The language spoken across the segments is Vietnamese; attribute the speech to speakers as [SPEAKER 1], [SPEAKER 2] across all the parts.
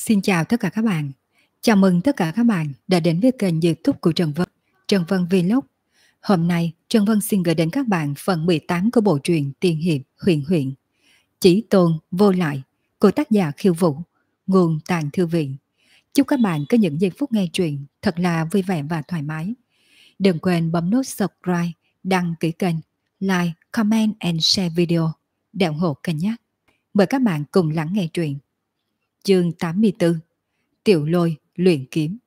[SPEAKER 1] Xin chào tất cả các bạn. Chào mừng tất cả các bạn đã đến với kênh YouTube của Trần Vân, Trần Vân Vlog. Hôm nay, Trần Vân xin gửi đến các bạn phần 18 của bộ truyện Tiên hiệp huyền huyện Chí tôn vô lại của tác giả Khiêu Vũ, nguồn Tàng Thư Viện. Chúc các bạn có những giây phút nghe truyện thật là vui vẻ và thoải mái. Đừng quên bấm nút subscribe, đăng ký kênh, like, comment and share video để ủng hộ kênh nhé. Mời các bạn cùng lắng nghe truyện. Chương 84: Tiểu Lôi luyện kiếm.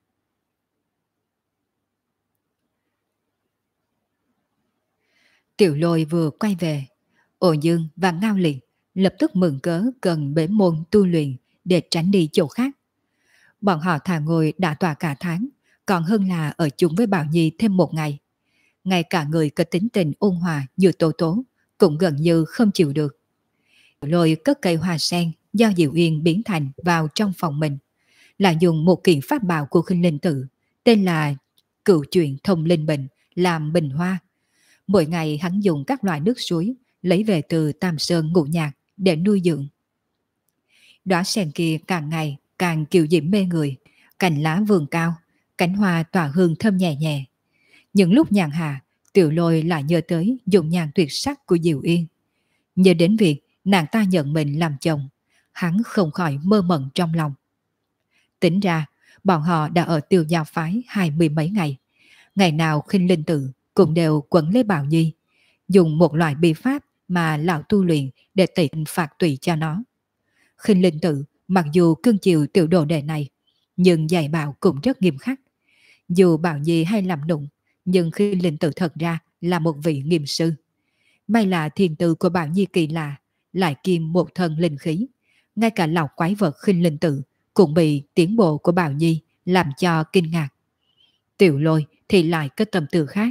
[SPEAKER 1] Tiểu Lôi vừa quay về, Ổ Dương và Ngao Liệt lập tức mừng cớ cần bế môn tu luyện để tránh đi chỗ khác. Bọn họ thà ngồi đã tòa cả tháng, còn hơn là ở chung với Bảo Nhi thêm một ngày. Ngay cả người có tính tình ôn hòa như Tố Tố cũng gần như không chịu được. Tiểu Lôi cất cây hoa sen do Diệu Yên biến thành vào trong phòng mình, là dùng một kiện pháp bảo của Khinh Linh Tự tên là Cựu Chuyện Thông Linh Bình làm bình hoa. Mỗi ngày hắn dùng các loại nước suối lấy về từ Tam Sơn Ngũ Nhạc để nuôi dưỡng. Đóa sen kia càng ngày càng kiều diễm mê người, cành lá vườn cao, cánh hoa tỏa hương thơm nhẹ nhẹ. Những lúc nhàn hạ, Tiểu Lôi lại nhớ tới dụng nhàn tuyệt sắc của Diệu Yên. Nhớ đến việc nàng ta nhận mình làm chồng, hắn không khỏi mơ mộng trong lòng. Tính ra, bọn họ đã ở Tiêu Giao phái 20 mấy ngày. Ngày nào Khinh Linh Tự cũng đều quấn lấy Bảo Nhi, dùng một loại bí pháp mà lão tu luyện để tẩy phạt tùy cho nó. Khinh Linh Tự mặc dù cưng chiều tiểu đồ đệ này, nhưng dạy bảo cũng rất nghiêm khắc. Dù Bảo Nhi hay làm nụng, nhưng Khinh Linh Tự thật ra là một vị nghiêm sư. May là thiền tư của Bảo Nhi kỳ lạ, lại kiêm một thân linh khí. Ngay cả lão quái vật Khinh Linh Tự cũng bị tiến bộ của Bảo Nhi làm cho kinh ngạc. Tiểu Lôi thì lại có tâm tư khác.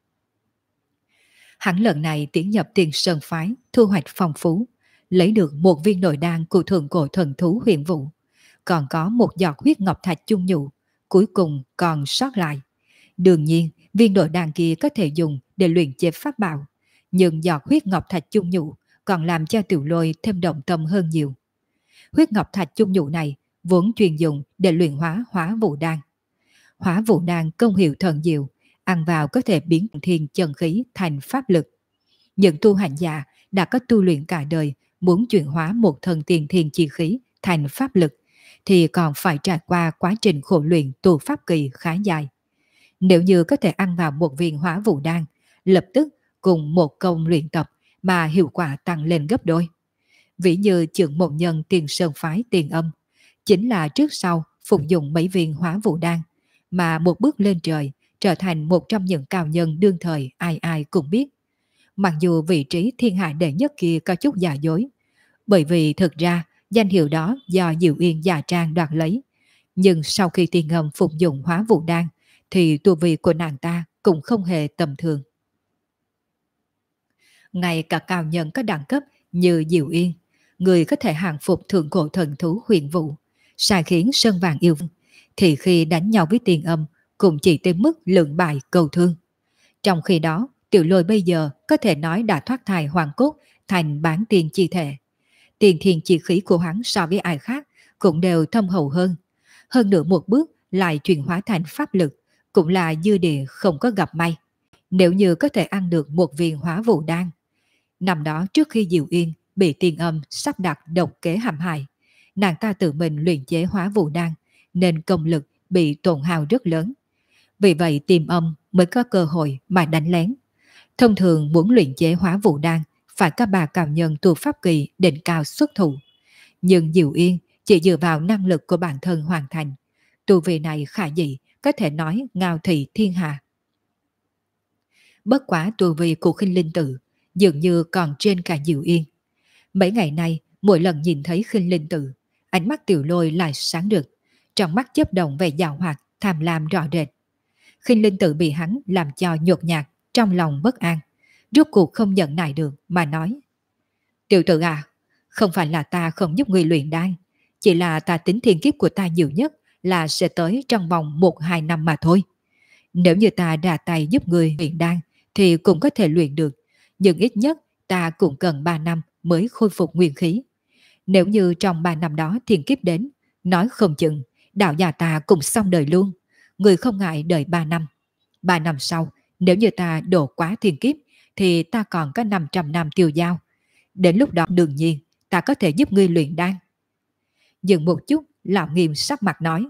[SPEAKER 1] Hắn lần này tiến nhập Tiền Sơn phái, thu hoạch phong phú, lấy được một viên nội đan của thượng cổ thần thú Huyền Vũ, còn có một giọt huyết ngọc thạch chung nhụ, cuối cùng còn sót lại. Đương nhiên, viên nội đan kia có thể dùng để luyện chế pháp bảo, nhưng giọt huyết ngọc thạch chung nhụ còn làm cho Tiểu Lôi thêm động tâm hơn nhiều. Huyết ngọc thạch chung nhụ này vốn chuyên dùng để luyện hóa hóa vũ đan. Hóa vũ đan công hiệu thần diệu, ăn vào có thể biến thiên chân khí thành pháp lực. Những tu hành giả đã có tu luyện cả đời muốn chuyển hóa một thân tiền thiên chi khí thành pháp lực thì còn phải trải qua quá trình khổ luyện tu pháp kỳ khá dài. Nếu như có thể ăn vào một viên hóa vũ đan, lập tức cùng một công luyện tập mà hiệu quả tăng lên gấp đôi. Ví như trưởng môn nhân Tiền Sơn phái Tiền Âm, chính là trước sau phục dụng mấy viên hóa vũ đan mà một bước lên trời, trở thành một trong những cao nhân đương thời ai ai cũng biết. Mặc dù vị trí thiên hạ đệ nhất kia có chút giả dối, bởi vì thực ra danh hiệu đó do Diệu Yên giả trang đoạt lấy, nhưng sau khi Tiền Âm phục dụng hóa vũ đan thì tu vi của nàng ta cũng không hề tầm thường. Ngay cả cao nhân có đẳng cấp như Diệu Yên, người có thể hàng phục thượng cổ thần thú Huyền Vũ, sai khiến Sơn Vàng Yêu Vương, thì khi đánh nhau với Tiền Âm cũng chỉ tới mức lượng bại cầu thương. Trong khi đó, Tiểu Lôi bây giờ có thể nói đã thoát thai hoàng cốt thành bán tiên chi thể. Tiền thiên chi khí của hắn so với ai khác cũng đều thâm hậu hơn. Hơn nữa một bước lại chuyển hóa thành pháp lực, cũng là dư địa không có gặp may. Nếu như có thể ăn được một viên hóa vũ đan. Năm đó trước khi Diệu Yên bị Tiền Âm sắp đặt độc kế hãm hại, nàng ta tự mình luyện chế hóa vũ đan, nên công lực bị tổn hao rất lớn. Vì vậy Tiền Âm mới có cơ hội mà đánh lén. Thông thường muốn luyện chế hóa vũ đan phải có 3 cao nhân tu pháp kỳ đỉnh cao xuất thủ. Nhưng Diệu Yên chỉ dựa vào năng lực của bản thân hoàn thành. Tu vi này khả dĩ, có thể nói ngao thị thiên hạ. Bất quá tu vi của Khinh Linh Tự dường như còn trên cả Diệu Yên. Mấy ngày nay, mỗi lần nhìn thấy Khinh Linh Tự, ánh mắt Tiểu Lôi lại sáng rực, trong mắt chớp động vẻ giảo hoạt, tham lam rõ rệt. Khinh Linh Tự bị hắn làm cho nhột nhạt, trong lòng bất an, rốt cuộc không nhận nại được mà nói: Tiểu Tự à, không phải là ta không giúp người luyện đan, chỉ là ta tính thiên kiếp của ta nhiều nhất là sẽ tới trong vòng 1-2 năm mà thôi. Nếu như ta đà tay giúp người luyện đan thì cũng có thể luyện được, nhưng ít nhất ta cũng cần 3 năm mới khôi phục nguyên khí. Nếu như trong 3 năm đó thiên kiếp đến, Nói không chừng, đạo gia ta cùng xong đời luôn. Người không ngại đợi 3 năm. 3 năm sau, nếu như ta độ quá thiên kiếp, thì ta còn có 500 năm tiêu dao. Đến lúc đó đương nhiên, ta có thể giúp ngươi luyện đan. Dừng một chút, Lão Nghiêm sắc mặt nói.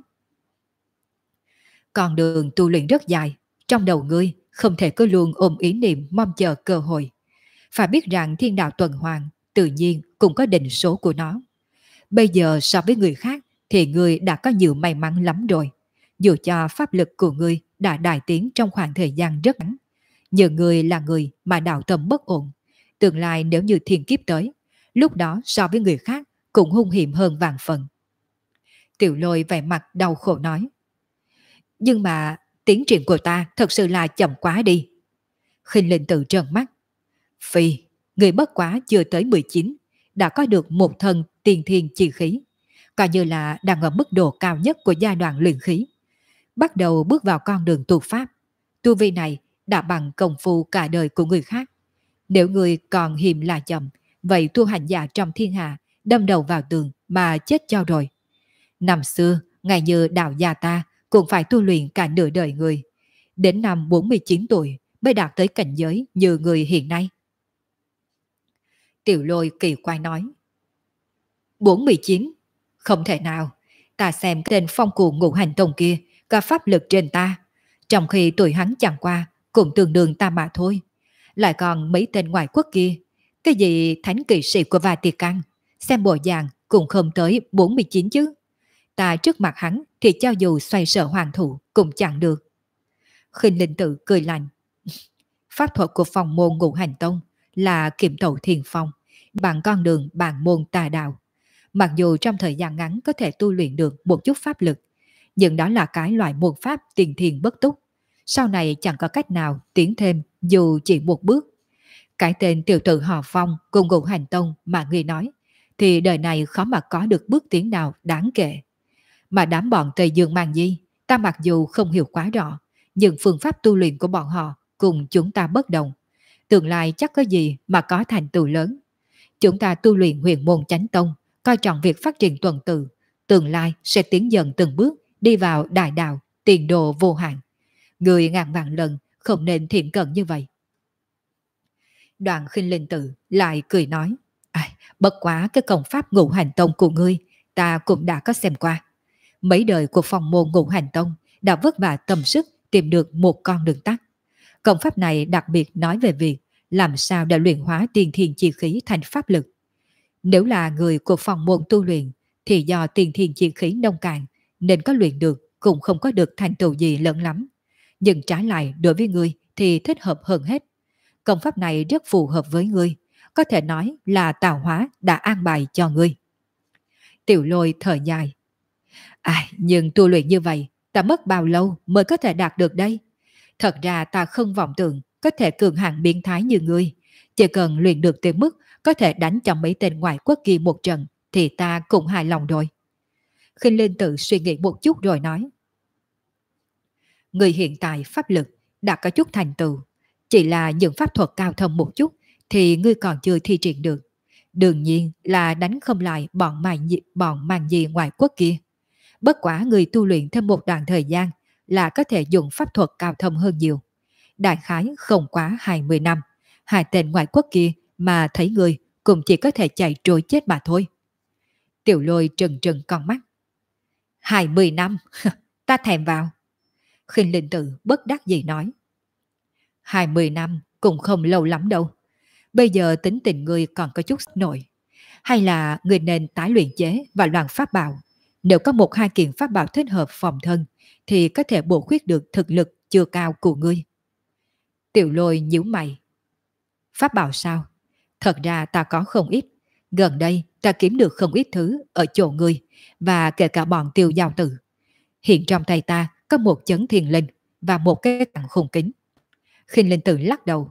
[SPEAKER 1] Con đường tu luyện rất dài, trong đầu ngươi không thể cứ luôn ôm ý niệm mong chờ cơ hội. Phải biết rằng thiên đạo tuần hoàn tự nhiên cũng có định số của nó. Bây giờ so với người khác thì ngươi đã có nhiều may mắn lắm rồi. Dù cho pháp lực của ngươi đã đại tiến trong khoảng thời gian rất ngắn, nhưng ngươi là người mà đạo tâm bất ổn. Tương lai nếu như thiên kiếp tới, lúc đó so với người khác cũng hung hiểm hơn vạn phần. Tiểu Lôi vẻ mặt đau khổ nói. Nhưng mà tiến triển của ta thật sự là chậm quá đi. Khinh Linh tự trợn mắt. Phi, người bất quá chưa tới 19, đã có được một thân tiền thiên chi khí, coi như là đang ở mức độ cao nhất của giai đoạn luyện khí. Bắt đầu bước vào con đường tu pháp. Tu vi này đã bằng công phu cả đời của người khác. Nếu người còn hiềm là chậm, vậy tu hành giả trong thiên hạ đâm đầu vào tường mà chết cho rồi. Năm xưa, ngày như đạo gia ta cũng phải tu luyện cả nửa đời người. Đến năm 49 tuổi mới đạt tới cảnh giới như người hiện nay. Tiểu Lôi kỳ quái nói. 49? Không thể nào. Ta xem tên phong cụ ngũ hành tông kia có pháp lực trên ta. Trong khi tuổi hắn chẳng qua cũng tương đương ta mà thôi. Lại còn mấy tên ngoại quốc kia. Cái gì thánh kỵ sĩ của Vatican. Xem bộ dạng cũng không tới 49 chứ. Ta trước mặt hắn thì cho dù xoay sở hoàng thủ cũng chẳng được. Khinh Linh tự cười lạnh. Pháp thuật của phòng môn ngũ hành tông là kiểm tẩu thiền phong, bằng con đường bản môn tà đạo. Mặc dù trong thời gian ngắn có thể tu luyện được một chút pháp lực, nhưng đó là cái loại môn pháp tiền thiền bất túc. Sau này chẳng có cách nào tiến thêm dù chỉ một bước. Cái tên tiểu tử họ Phong cùng ngũ hành tông mà ngươi nói, thì đời này khó mà có được bước tiến nào đáng kể. Mà đám bọn Tây Dương Mang Di, ta mặc dù không hiểu quá rõ, nhưng phương pháp tu luyện của bọn họ cùng chúng ta bất đồng. Tương lai chắc có gì mà có thành tựu lớn. Chúng ta tu luyện huyền môn chánh tông, coi trọng việc phát triển tuần tự, tương lai sẽ tiến dần từng bước đi vào đại đạo, tiền đồ vô hạn. Người ngàn vạn lần không nên thiện cận như vậy. Đoàn Khinh Linh tự lại cười nói. Bất quá cái công pháp ngũ hành tông của ngươi ta cũng đã có xem qua. Mấy đời của phòng môn ngũ hành tông đã vất vả tầm sức tìm được một con đường tắt. Công pháp này đặc biệt nói về việc làm sao để luyện hóa tiền thiên chi khí thành pháp lực. Nếu là người của phòng môn tu luyện thì do tiền thiên chi khí nông cạn nên có luyện được cũng không có được thành tựu gì lớn lắm. Nhưng trái lại đối với ngươi thì thích hợp hơn hết. Công pháp này rất phù hợp với ngươi, có thể nói là tạo hóa đã an bài cho ngươi. Tiểu Lôi thở dài. Nhưng tu luyện như vậy ta mất bao lâu mới có thể đạt được đây? Thật ra ta không vọng tưởng có thể cường hạng biến thái như ngươi. Chỉ cần luyện được tới mức có thể đánh cho mấy tên ngoại quốc kia một trận thì ta cũng hài lòng rồi. Khinh Linh tự suy nghĩ một chút rồi nói. Người hiện tại pháp lực đã có chút thành tựu, chỉ là những pháp thuật cao thâm một chút thì ngươi còn chưa thi triển được. Đương nhiên là đánh không lại bọn màn gì ngoại quốc kia. Bất quả người tu luyện thêm một đoạn thời gian là có thể dùng pháp thuật cao thâm hơn nhiều. Đại khái không quá 20 năm, hai tên ngoại quốc kia mà thấy người cũng chỉ có thể chạy trối chết mà thôi. Tiểu Lôi trừng trừng con mắt. 20 năm, ta thèm vào. Khinh Linh tự bất đắc dĩ nói. 20 năm cũng không lâu lắm đâu. Bây giờ tính tình ngươi còn có chút nổi. Hay là ngươi nên tái luyện chế và loạn pháp bảo. Nếu có một hai kiện pháp bảo thích hợp phòng thân thì có thể bổ khuyết được thực lực chưa cao của ngươi. Tiểu Lôi nhíu mày. Pháp bảo sao? Thật ra ta có không ít. Gần đây ta kiếm được không ít thứ ở chỗ ngươi và kể cả bọn Tiêu Giao Tử. Hiện trong tay ta có một chấn thiền linh và một cái cẳng khung kính. Khinh Linh tự lắc đầu.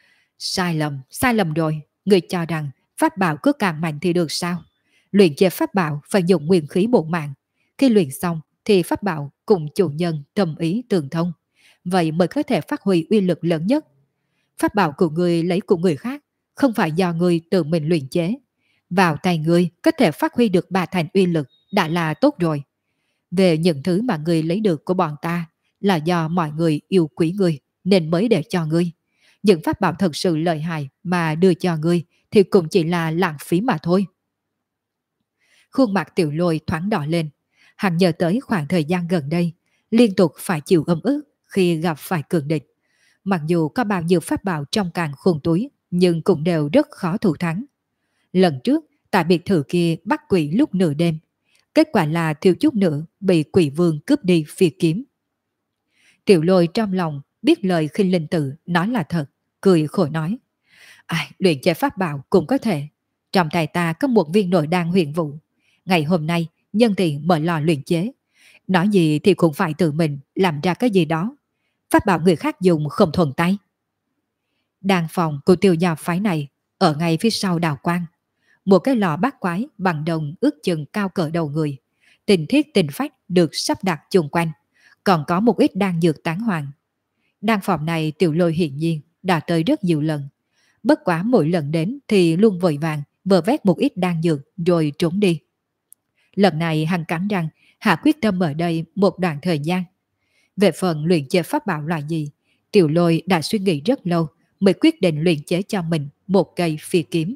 [SPEAKER 1] Sai lầm rồi. Ngươi cho rằng pháp bảo cứ càng mạnh thì được sao? Luyện chế pháp bảo phải dùng nguyên khí bổn mạng. Khi luyện xong thì pháp bảo cùng chủ nhân tâm ý tương thông. Vậy mới có thể phát huy uy lực lớn nhất. Pháp bảo của người lấy của người khác không phải do người tự mình luyện chế. Vào tay ngươi có thể phát huy được ba thành uy lực đã là tốt rồi. Về những thứ mà ngươi lấy được của bọn ta là do mọi người yêu quý ngươi nên mới để cho ngươi. Những pháp bảo thật sự lợi hại mà đưa cho ngươi thì cũng chỉ là lãng phí mà thôi. Khuôn mặt Tiểu Lôi thoáng đỏ lên. Hắn nhớ tới khoảng thời gian gần đây, liên tục phải chịu âm ức khi gặp phải cường địch. Mặc dù có bao nhiêu pháp bảo trong càng khôn túi, nhưng cũng đều rất khó thủ thắng. Lần trước, tại biệt thự kia bắt quỷ lúc nửa đêm. Kết quả là thiếu chút nữa bị quỷ vương cướp đi phi kiếm. Tiểu Lôi trong lòng biết lời khinh linh tử nói là thật, cười khổ nói. Ai, luyện chế pháp bảo cũng có thể. Trong tay ta có một viên nội đan huyền vũ. Ngày hôm nay, nhân tiện mở lò luyện chế. Nói gì thì cũng phải tự mình làm ra cái gì đó. Pháp bảo người khác dùng không thuận tay. Đan phòng của Tiêu gia phái này ở ngay phía sau đào quang. Một cái lò bát quái bằng đồng ước chừng cao cỡ đầu người. Tình thiết tình phách được sắp đặt chung quanh. Còn có một ít đan dược tán hoàng. Đan phòng này Tiểu Lôi hiển nhiên đã tới rất nhiều lần. Bất quá mỗi lần đến thì luôn vội vàng vơ vét một ít đan dược rồi trốn đi. Lần này hắn cắn răng hạ quyết tâm ở đây một đoạn thời gian. Về phần luyện chế pháp bảo loại gì, Tiểu Lôi đã suy nghĩ rất lâu mới quyết định luyện chế cho mình một cây phi kiếm.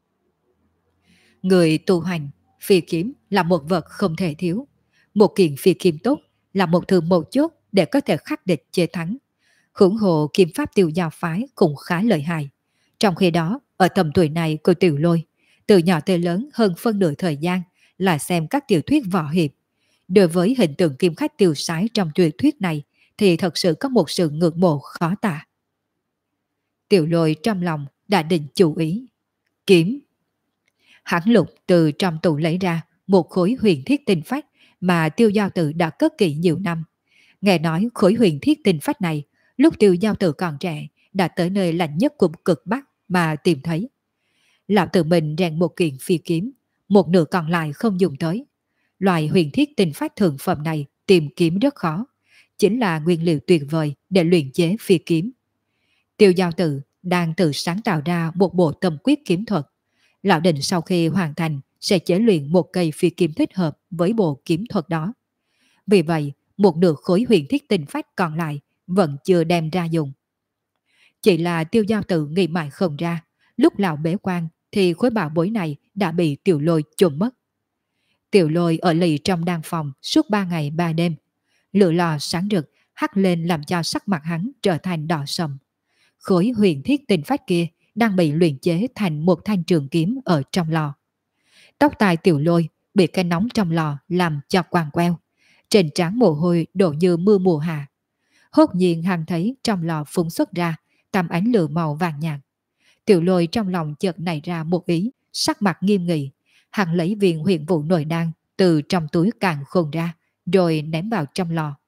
[SPEAKER 1] Người tu hành, phi kiếm là một vật không thể thiếu. Một kiện phi kiếm tốt là một thứ mấu chốt để có thể khắc địch chế thắng. Hưởng hộ kiếm pháp Tiêu gia phái cũng khá lợi hại. Trong khi đó, ở tầm tuổi này của Tiểu Lôi, từ nhỏ tới lớn hơn phân nửa thời gian là xem các tiểu thuyết võ hiệp. Đối với hình tượng kiếm khách tiêu sái trong truyền thuyết này thì thật sự có một sự ngưỡng mộ khó tả. Tiểu Lôi trong lòng đã định chú ý. Kiếm. Hắn lục từ trong tủ lấy ra một khối huyền thiết tinh phách mà Tiêu Giao Tử đã cất kỹ nhiều năm. Nghe nói khối huyền thiết tinh phách này lúc Tiêu Giao Tử còn trẻ đã tới nơi lạnh nhất của cực Bắc mà tìm thấy. Lão tự mình rèn một kiện phi kiếm, một nửa còn lại không dùng tới. Loại huyền thiết tinh phách thượng phẩm này tìm kiếm rất khó, chính là nguyên liệu tuyệt vời để luyện chế phi kiếm. Tiêu Giao Tử đang tự sáng tạo ra một bộ tâm quyết kiếm thuật. Lão định sau khi hoàn thành sẽ chế luyện một cây phi kiếm thích hợp với bộ kiếm thuật đó. Vì vậy, một nửa khối huyền thiết tinh phách còn lại vẫn chưa đem ra dùng. Chỉ là Tiêu Giao Tử nghĩ mãi không ra, lúc lão bế quan thì khối bảo bối này đã bị Tiểu Lôi trộm mất. Tiểu Lôi ở lì trong đan phòng suốt 3 ngày 3 đêm. Lửa lò sáng rực hắt lên làm cho sắc mặt hắn trở thành đỏ sầm. Khối huyền thiết tinh phách kia đang bị luyện chế thành một thanh trường kiếm ở trong lò. Tóc tai Tiểu Lôi bị cái nóng trong lò làm cho quàng queo. Trên trán mồ hôi đổ như mưa mùa hạ. Hốt nhiên hắn thấy trong lò phun xuất ra tầm ánh lửa màu vàng nhạt. Tiểu Lôi trong lòng chợt nảy ra một ý, sắc mặt nghiêm nghị. Hắn lấy viên huyền vũ nội đan từ trong túi càng khôn ra, rồi ném vào trong lò.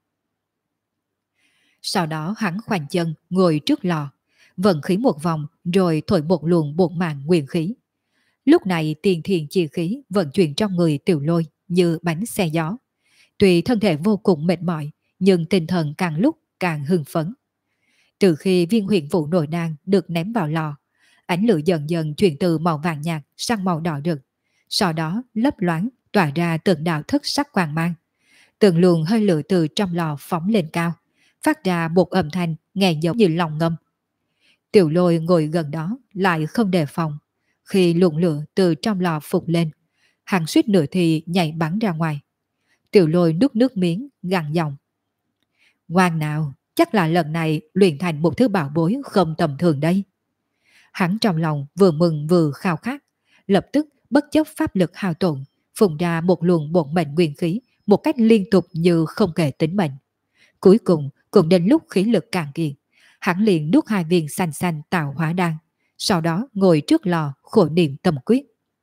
[SPEAKER 1] Sau đó hắn khoanh chân ngồi trước lò, vận khí một vòng rồi thổi một luồng bột mạng nguyên khí. Lúc này tiền thiền chi khí vận chuyển trong người Tiểu Lôi như bánh xe gió. Tuy thân thể vô cùng mệt mỏi, nhưng tinh thần càng lúc càng hưng phấn. Từ khi viên huyền vũ nội đan được ném vào lò, ánh lửa dần dần chuyển từ màu vàng nhạt sang màu đỏ rực, sau đó lấp loáng tỏa ra từng đạo thất sắc quang mang. Từng luồng hơi lửa từ trong lò phóng lên cao, phát ra một âm thanh nghe giống như lòng ngâm. Tiểu Lôi ngồi gần đó lại không đề phòng. Khi luồng lửa từ trong lò phục lên, hắn suýt nửa thì nhảy bắn ra ngoài. Tiểu Lôi nuốt nước miếng gằn giọng. Ngoan nào, chắc là lần này luyện thành một thứ bảo bối không tầm thường đây. Hắn trong lòng vừa mừng vừa khao khát, lập tức bất chấp pháp lực hao tổn, phun ra một luồng bổn mệnh nguyên khí một cách liên tục như không kể tính mệnh. Cuối cùng cũng đến lúc khí lực càng kiệt, hắn liền nuốt 2 viên xanh xanh tạo hóa đan, sau đó ngồi trước lò khổ niệm tâm quyết.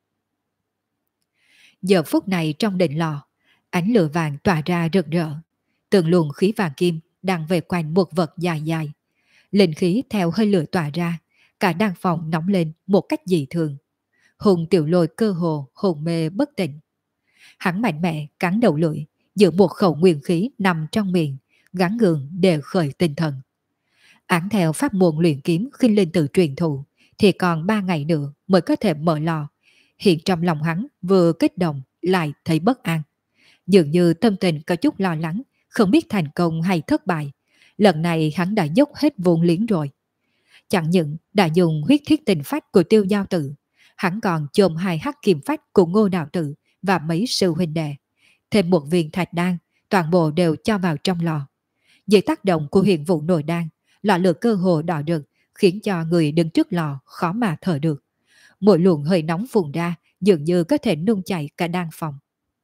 [SPEAKER 1] Giờ phút này trong đỉnh lò, ánh lửa vàng tỏa ra rực rỡ, từng luồng khí vàng kim đang về quanh một vật dài dài. Linh khí theo hơi lửa tỏa ra, cả đan phòng nóng lên một cách dị thường. Hùng Tiểu Lôi cơ hồ hồn mê bất tỉnh. Hắn mạnh mẽ cắn đầu lưỡi, giữ một khẩu nguyên khí nằm trong miệng, gắng gượng để khởi tinh thần. Án theo pháp môn luyện kiếm khinh linh tự truyền thụ, thì còn 3 ngày nữa mới có thể mở lò. Hiện trong lòng hắn vừa kích động lại thấy bất an. Dường như tâm tình có chút lo lắng, không biết thành công hay thất bại. Lần này hắn đã dốc hết vốn liếng rồi. Chẳng những đã dùng huyết thiết tình phách của Tiêu Giao Tử, hắn còn chôm hai hắc kim phách của Ngô Đạo Tử và mấy sư huynh đệ. Thêm một viên thạch đan, toàn bộ đều cho vào trong lò. Dưới tác động của huyền vụ nồi đan, lò lửa cơ hồ đỏ rực, khiến cho người đứng trước lò khó mà thở được. Mỗi luồng hơi nóng phun ra, dường như có thể nung chảy cả đan phòng.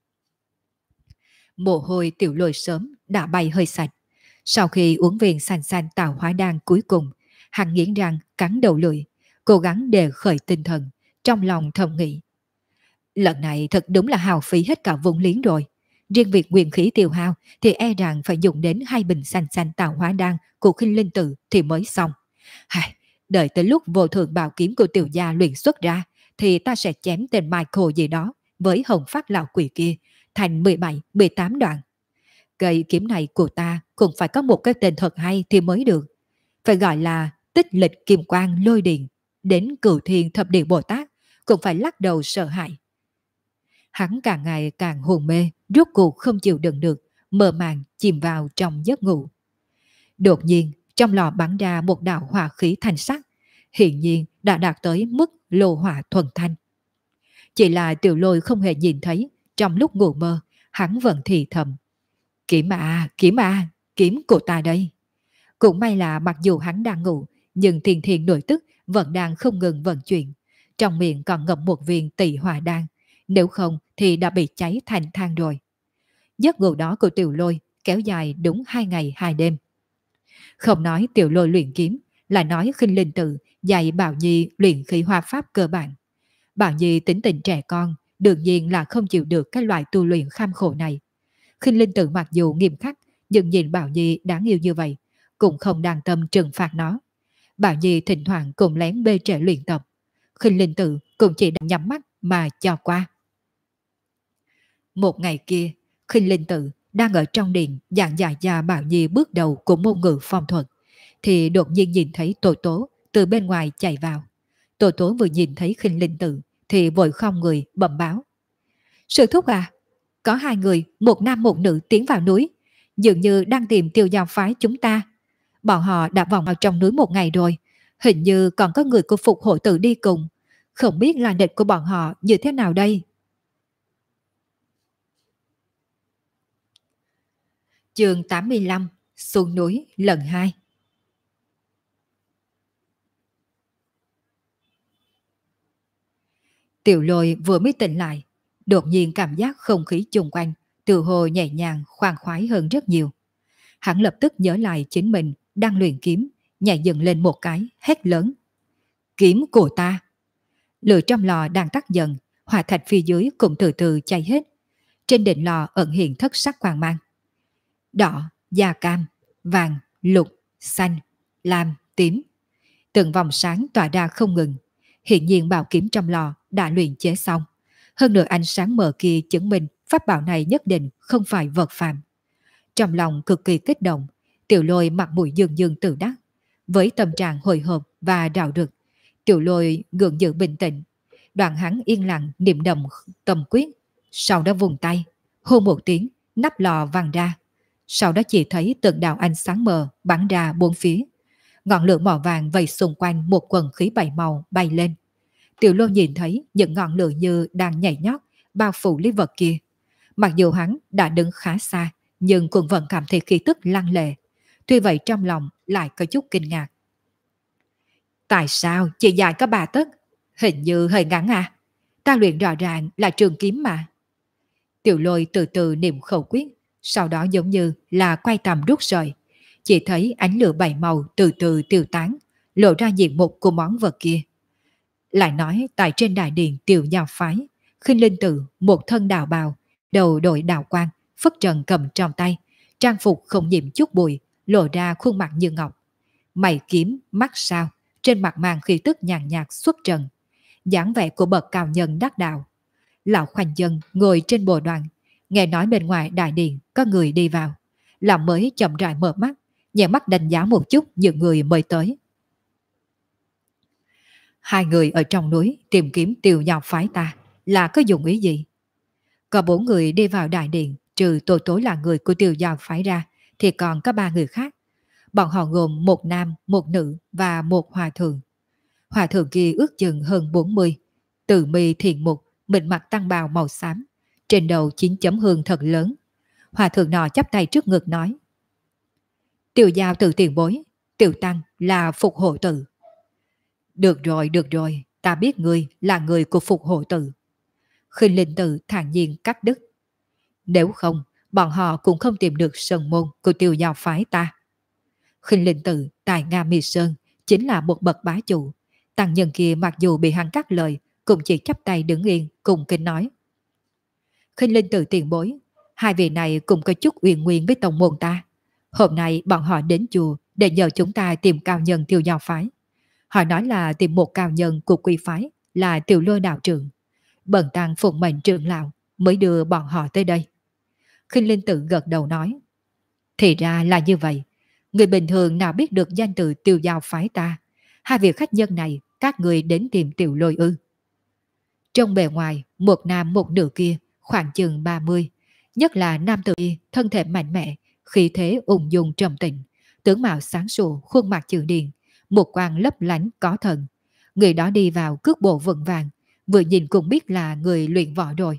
[SPEAKER 1] Mồ hôi Tiểu Lôi sớm đã bay hơi sạch. Sau khi uống viên xanh xanh tạo hóa đan cuối cùng, hắn nghiến răng cắn đầu lưỡi, cố gắng đề khởi tinh thần, trong lòng thầm nghĩ. Lần này thật đúng là hào phí hết cả vốn liếng rồi. Riêng việc nguyên khí tiêu hao thì e rằng phải dùng đến 2 bình xanh xanh tạo hóa đan của Khinh Linh Tự thì mới xong. Hài, đợi tới lúc vô thượng bảo kiếm của tiểu gia luyện xuất ra thì ta sẽ chém tên Michael gì đó với hồng phát lão quỷ kia thành 17, 18 đoạn. Cây kiếm này của ta cũng phải có một cái tên thật hay thì mới được. Phải gọi là tích lịch kim quang lôi điện, đến cửu thiên thập điện Bồ Tát cũng phải lắc đầu sợ hãi. Hắn càng ngày càng hồn mê, rốt cuộc không chịu đựng được, mơ màng chìm vào trong giấc ngủ. Đột nhiên, trong lò bắn ra một đạo hỏa khí thanh sắc, hiển nhiên đã đạt tới mức lô hỏa thuần thanh. Chỉ là Tiểu Lôi không hề nhìn thấy, trong lúc ngủ mơ, hắn vẫn thì thầm. Kiếm à, kiếm của ta đây. Cũng may là mặc dù hắn đang ngủ, nhưng thiền thiền nội tức vẫn đang không ngừng vận chuyển. Trong miệng còn ngậm một viên tỳ hỏa đan, nếu không thì đã bị cháy thành than rồi. Giấc ngủ đó của Tiểu Lôi kéo dài đúng 2 ngày 2 đêm. Không nói Tiểu Lôi luyện kiếm, lại nói Khinh Linh Tự dạy Bảo Nhi luyện khí hoa pháp cơ bản. Bảo Nhi tính tình trẻ con, đương nhiên là không chịu được cái loại tu luyện kham khổ này. Khinh Linh Tự mặc dù nghiêm khắc, nhưng nhìn Bảo Nhi đáng yêu như vậy, cũng không đang tâm trừng phạt nó. Bảo Nhi thỉnh thoảng cùng lén bê trễ luyện tập. Khinh Linh Tự cũng chỉ đang nhắm mắt mà cho qua. Một ngày kia, Khinh Linh Tự đang ở trong điện giảng giải cho Bảo Nhi bước đầu của môn ngữ phong thuật, thì đột nhiên nhìn thấy Tô Tố từ bên ngoài chạy vào. Tô Tố vừa nhìn thấy Khinh Linh Tự thì vội khom người bẩm báo. Sư thúc à, có 2 người, một nam một nữ tiến vào núi, dường như đang tìm Tiêu Giao phái chúng ta. Bọn họ đã vòng vào trong núi 1 ngày rồi, hình như còn có người của Phục Hộ Tự đi cùng. Không biết là địch của bọn họ như thế nào đây? Chương 85, xuống núi lần 2. Tiểu Lôi vừa mới tỉnh lại, đột nhiên cảm giác không khí chung quanh từ hồ nhẹ nhàng khoan khoái hơn rất nhiều. Hắn lập tức nhớ lại chính mình đang luyện kiếm, nhảy dựng lên một cái, hét lớn. Kiếm của ta! Lửa trong lò đang tắt dần, hỏa thạch phía dưới cũng từ từ cháy hết. Trên đỉnh lò ẩn hiện thất sắc quang mang. Đỏ, da cam, vàng, lục, xanh, lam, tím. Từng vòng sáng tỏa ra không ngừng. Hiện nhiên bảo kiếm trong lò đã luyện chế xong. Hơn nữa ánh sáng mờ kia chứng minh pháp bảo này nhất định không phải vật phàm. Trong lòng cực kỳ kích động, Tiểu Lôi mặt mũi dương dương tự đắc. Với tâm trạng hồi hộp và rạo rực, Tiểu Lôi gượng giữ bình tĩnh. Đoạn hắn yên lặng niệm động tâm quyết. Sau đó vùng tay, hô một tiếng, nắp lò văng ra. Sau đó chỉ thấy từng đạo ánh sáng mờ bắn ra bốn phía. Ngọn lửa màu vàng vây xung quanh một quần khí 7 màu bay lên. Tiểu Lôi nhìn thấy những ngọn lửa như đang nhảy nhót bao phủ lý vật kia. Mặc dù hắn đã đứng khá xa, nhưng cũng vẫn cảm thấy khí tức lăng lệ. Tuy vậy trong lòng lại có chút kinh ngạc. Tại sao chỉ dài có 3 tấc? Hình như hơi ngắn à? Ta luyện rõ ràng là trường kiếm mà. Tiểu Lôi từ từ niệm khẩu quyết, sau đó giống như là quay tầm rút sợi. Chỉ thấy ánh lửa 7 màu từ từ tiêu tán, lộ ra diện mục của món vật kia. Lại nói tại trên đại điện Tiểu Giao phái, Khinh Linh Tự một thân đạo bào, đầu đội đạo quan, phất trần cầm trong tay, trang phục không nhiễm chút bụi, lộ ra khuôn mặt như ngọc. Mày kiếm, mắt sao, trên mặt mang khí tức nhàn nhạt xuất trần. Dáng vẻ của bậc cao nhân đắc đạo. Lão khoanh dân ngồi trên bồ đoàn, nghe nói bên ngoài đại điện có người đi vào. Lão mới chậm rãi mở mắt, nhẹ mắt đánh giá một chút những người mới tới. 2 người ở trong núi tìm kiếm Tiêu Giao phái ta, là có dụng ý gì? Có 4 người đi vào đại điện, trừ Tô Tố là người của Tiêu Giao phái ra, thì còn có 3 người khác. Bọn họ gồm một nam, một nữ và một hòa thượng. Hòa thượng kia ước chừng hơn 40, từ mi thiền mục, mịn mặt tăng bào màu xám, trên đầu 9 chấm hương thật lớn. Hòa thượng nọ chắp tay trước ngực nói: Tiêu Giao từ tiền bối, Tiêu Tăng là Phục Hộ Tự. Được rồi, ta biết ngươi là người của Phục Hộ Tự. Khinh Linh Tự thản nhiên cắt đứt. Nếu không, bọn họ cũng không tìm được sơn môn của Tiêu Giao phái ta. Khinh Linh Tự tại Nga Mi Sơn chính là một bậc bá chủ. Tăng nhân kia mặc dù bị hắn cắt lời, cũng chỉ chắp tay đứng yên cùng kính nói: Khinh Linh Tự tiền bối, hai vị này cũng có chút uyên nguyên với tông môn ta. Hôm nay bọn họ đến chùa để nhờ chúng ta tìm cao nhân Tiêu Giao phái. Họ nói là tìm một cao nhân của quy phái là Tiểu Lôi đạo trưởng. Bần tăng phụng mệnh trưởng lão mới đưa bọn họ tới đây. Khinh Linh Tự gật đầu nói: Thì ra là như vậy. Người bình thường nào biết được danh từ Tiêu Giao phái ta. Hai vị khách nhân này các người đến tìm Tiểu Lôi ư? Trong bề ngoài, một nam một nữ kia khoảng chừng 30, nhất là nam tử kia thân thể mạnh mẽ, khí thế ung dung trầm tĩnh, tướng mạo sáng sủa, khuôn mặt chữ điền, một quang lấp lánh có thần. Người đó đi vào cước bộ vững vàng, vừa nhìn cũng biết là người luyện võ rồi.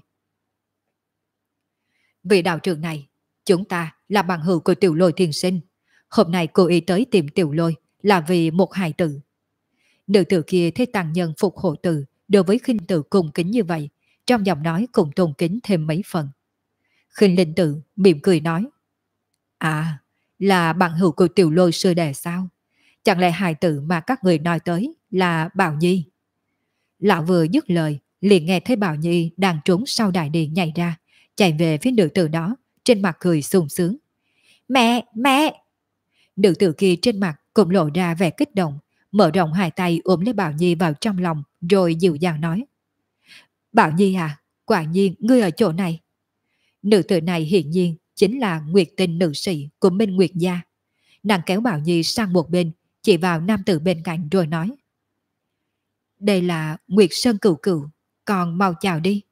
[SPEAKER 1] Vị đạo trưởng này, chúng ta là bằng hữu của Tiểu Lôi thiên sinh. Hôm nay cô ý tới tìm Tiểu Lôi là vì một hài tử. Nữ tử kia thấy tăng nhân Phục Hộ Tự đối với Khinh Tự cung kính như vậy, trong giọng nói cũng tôn kính thêm mấy phần. Khinh Linh Tự mỉm cười nói: À, là bạn hữu của Tiểu Lôi sư đệ sao? Chẳng lẽ hài tử mà các người nói tới là Bảo Nhi? Lão vừa dứt lời, liền nghe thấy Bảo Nhi đang trốn sau đại điện nhảy ra, chạy về phía nữ tử đó, trên mặt cười sung sướng. Mẹ, mẹ! Nữ tử kia trên mặt cũng lộ ra vẻ kích động, mở rộng hai tay ôm lấy Bảo Nhi vào trong lòng, rồi dịu dàng nói: Bảo Nhi à, quả nhiên ngươi ở chỗ này. Nữ tử này hiển nhiên chính là Nguyệt Tinh nữ sĩ của Minh Nguyệt gia. Nàng kéo Bảo Nhi sang một bên, chỉ vào nam tử bên cạnh rồi nói: Đây là Nguyệt Sơn Cửu Cửu, còn mau chào đi.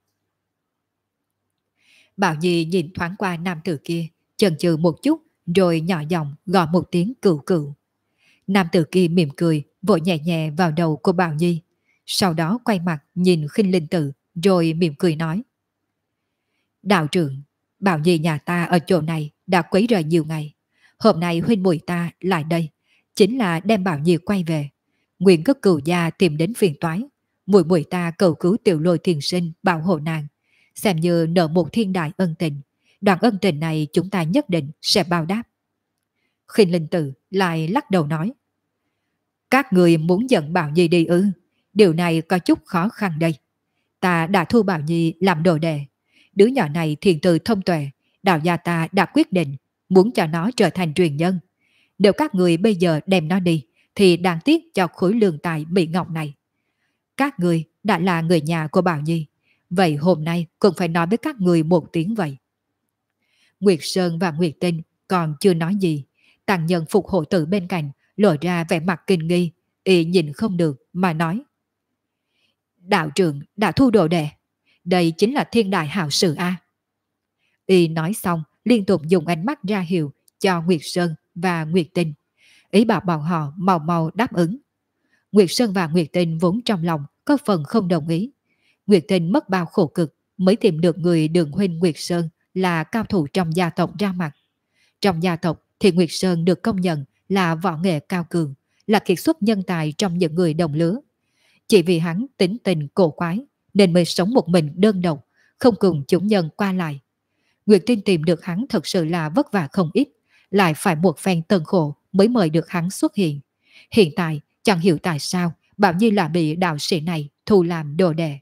[SPEAKER 1] Bảo Nhi nhìn thoáng qua nam tử kia, chần chừ một chút, rồi nhỏ giọng gọi một tiếng Cửu Cửu. Nam tử kia mỉm cười, vội nhẹ nhẹ vào đầu của Bảo Nhi, sau đó quay mặt nhìn Khinh Linh Tự, rồi mỉm cười nói: Đạo trưởng, Bảo Nhi nhà ta ở chỗ này đã quấy rầy nhiều ngày. Hôm nay huynh muội ta lại đây, chính là đem Bảo Nhi quay về. Nguyện cất cửu gia tìm đến phiền toái. Muội muội ta cầu cứu Tiểu Lôi thiền sinh bảo hộ nàng, xem như nợ một thiên đại ân tình. Đoạn ân tình này chúng ta nhất định sẽ báo đáp. Khinh Linh Tự lại lắc đầu nói: Các người muốn dẫn Bảo Nhi đi ư? Điều này có chút khó khăn đây. Ta đã thu Bảo Nhi làm đồ đệ. Đứa nhỏ này thiền từ thông tuệ, đạo gia ta đã quyết định muốn cho nó trở thành truyền nhân. Nếu các người bây giờ đem nó đi, thì đáng tiếc cho khối lương tài bị ngọc này. Các người đã là người nhà của Bảo Nhi, vậy hôm nay cũng phải nói với các người một tiếng vậy. Nguyệt Sơn và Nguyệt Tinh còn chưa nói gì, tăng nhân Phục Hộ Tự bên cạnh lộ ra vẻ mặt kinh nghi, y nhìn không được mà nói: Đạo trưởng đã thu đồ đệ, đây chính là thiên đại hảo sự a. Y nói xong liên tục dùng ánh mắt ra hiệu cho Nguyệt Sơn và Nguyệt Tinh, ý bảo bọn họ mau mau đáp ứng. Nguyệt Sơn và Nguyệt Tinh vốn trong lòng có phần không đồng ý. Nguyệt Tinh mất bao khổ cực mới tìm được người đường huynh Nguyệt Sơn là cao thủ trong gia tộc ra mặt. Trong gia tộc thì Nguyệt Sơn được công nhận là võ nghệ cao cường, là kiệt xuất nhân tài trong những người đồng lứa. Chỉ vì hắn tính tình cổ quái nên mới sống một mình đơn độc, không cùng chúng nhân qua lại. Nguyệt Tinh tìm được hắn thật sự là vất vả không ít, lại phải một phen tân khổ mới mời được hắn xuất hiện. Hiện tại chẳng hiểu tại sao Bảo Nhi là bị đạo sĩ này thu làm đồ đệ.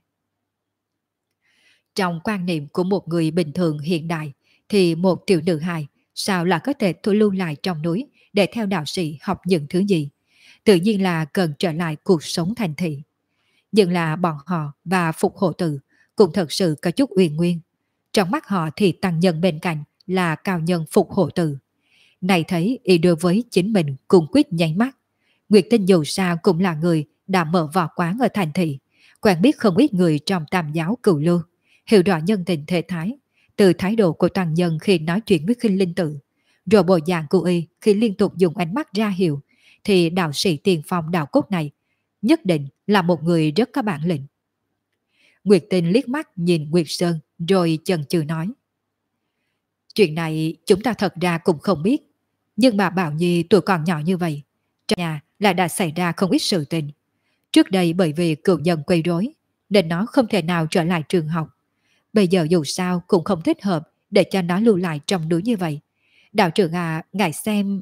[SPEAKER 1] Trong quan niệm của một người bình thường hiện đại thì một tiểu nữ hài sao là có thể thu lưu lại trong núi để theo đạo sĩ học những thứ gì? Tự nhiên là cần trở lại cuộc sống thành thị. Nhưng là bọn họ và Phục Hộ Tự cũng thật sự có chút uyên nguyên. Trong mắt họ thì tăng nhân bên cạnh là cao nhân Phục Hộ Tự. Này thấy y đối với chính mình cùng quyết nháy mắt. Nguyệt Tinh dù sao cũng là người đã mở võ quán ở thành thị, quen biết không ít người trong tam giáo cửu lưu, hiểu rõ nhân tình thể thái, từ thái độ của tăng nhân khi nói chuyện với Khinh Linh Tự, rồi bộ dạng của y khi liên tục dùng ánh mắt ra hiệu, thì đạo sĩ tiền phong đạo cốt này nhất định là một người rất có bản lĩnh. Nguyệt Tinh liếc mắt nhìn Nguyệt Sơn rồi chần chừ nói: chuyện này chúng ta thật ra cũng không biết, nhưng mà Bảo Nhi tuổi còn nhỏ như vậy, trong nhà lại đã xảy ra không ít sự tình. Trước đây bởi vì cựu nhân quấy rối nên nó không thể nào trở lại trường học. Bây giờ dù sao cũng không thích hợp để cho nó lưu lại trong núi như vậy. Đạo trưởng à, ngài xem.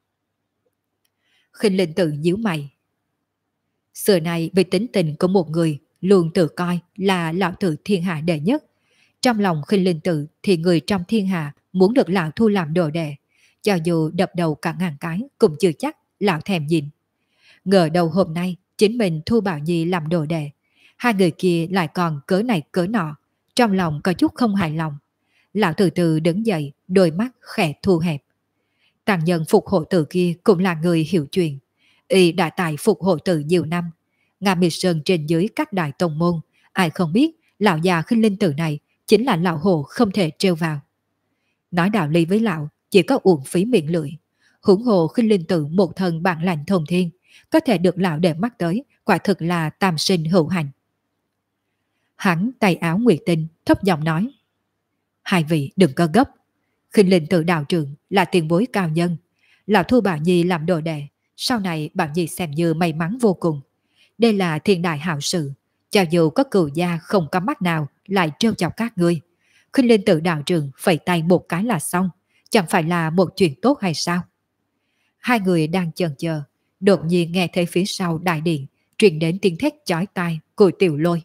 [SPEAKER 1] Khinh Linh Tự nhíu mày. Xưa này vì tính tình của một người luôn tự coi là lão tử thiên hạ đệ nhất. Trong lòng Khinh Linh Tự thì người trong thiên hạ muốn được lão thu làm đồ đệ, cho dù đập đầu cả ngàn cái cũng chưa chắc lão thèm nhìn. Ngờ đầu hôm nay chính mình thu Bảo Nhi làm đồ đệ, hai người kia lại còn cớ này cớ nọ, trong lòng có chút không hài lòng. Lão từ từ đứng dậy, đôi mắt khẽ thu hẹp. Tăng nhân phục hộ tử kia cũng là người hiểu chuyện, y đã tại phục hộ tử nhiều năm, Nga Miệt Sơn trên dưới các đại tông môn, ai không biết lão già Khinh Linh Tử này chính là lão hồ không thể trêu vào. Nói đạo lý với lão chỉ có uổng phí miệng lưỡi. Huống hồ Khinh Linh Tử một thân bản lành thông thiên, có thể được lão để mắt tới, quả thực là tam sinh hữu hành. Hắn tay áo Nguyệt Tinh thấp giọng nói: hai vị đừng có gấp, Khinh Linh Tử đạo trưởng là tiền bối cao nhân, lão thu Bảo Nhi làm đồ đệ, sau này Bảo Nhi xem như may mắn vô cùng. Đây là thiên đại hảo sự, cho dù có cừu gia không có mắt nào lại trêu chọc các ngươi, Khinh Linh Tử đạo trưởng phẩy tay một cái là xong, chẳng phải là một chuyện tốt hay sao? Hai người đang chần chờ, đột nhiên nghe thấy phía sau đại điện truyền đến tiếng thét chói tai của Tiểu Lôi.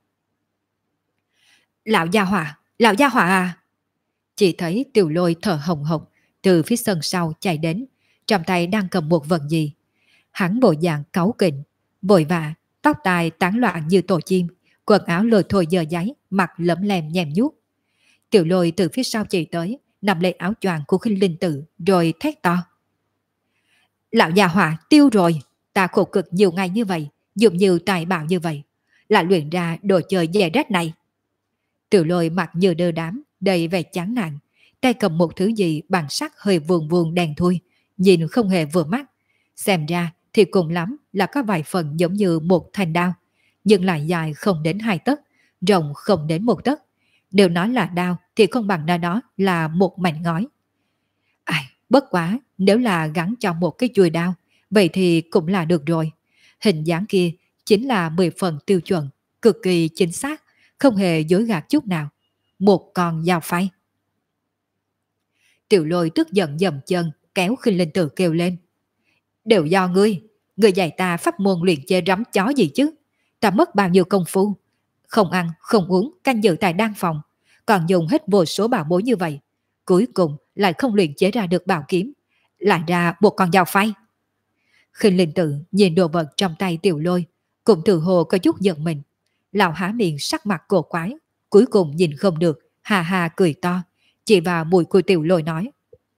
[SPEAKER 1] Lão gia hỏa à! Chỉ thấy Tiểu Lôi thở hồng hộc từ phía sân sau chạy đến, trong tay đang cầm một vật gì. Hắn bộ dạng cáu kỉnh, vội vã, tóc tai tán loạn như tổ chim, quần áo lôi thôi dơ giấy, mặt lấm lem nhem nhuốc. Tiểu Lôi từ phía sau chạy tới, nằm lấy áo choàng của Khinh Linh Tử rồi thét to: lão già hỏa tiêu rồi, ta khổ cực nhiều ngày như vậy, dùng nhiều tài bảo như vậy, lại luyện ra đồ chơi dè rách này. Tiểu Lôi mặt như đơ đám, đầy vẻ chán nản, tay cầm một thứ gì bằng sắt hơi vuông vuông đen thui, nhìn không hề vừa mắt. Xem ra thì cùng lắm là có vài phần giống như một thanh đao, nhưng lại dài không đến 2 tấc, rộng không đến 1 tấc. Nếu nói là đao thì không bằng đó là một mảnh ngói. Ai, bất quá, nếu là gắn cho một cái chuôi đao, vậy thì cũng là được rồi. Hình dáng kia chính là 10 phần tiêu chuẩn, cực kỳ chính xác, không hề dối gạt chút nào. Một con dao phay. Tiểu Lôi tức giận dầm chân, kéo Khinh Linh Tử kêu lên: đều do ngươi, ngươi dạy ta pháp môn luyện chế rắm chó gì chứ? Ta mất bao nhiêu công phu, không ăn, không uống, canh giữ tại đan phòng, còn dùng hết vô số bảo bối như vậy, cuối cùng lại không luyện chế ra được bảo kiếm, lại ra một con dao phay. Khinh Linh Tử nhìn đồ vật trong tay Tiểu Lôi, cũng tự hồ có chút giận mình. Lão há miệng sắc mặt cổ quái, cuối cùng nhìn không được, hà hà cười to, chỉ vào mũi của Tiểu Lôi nói: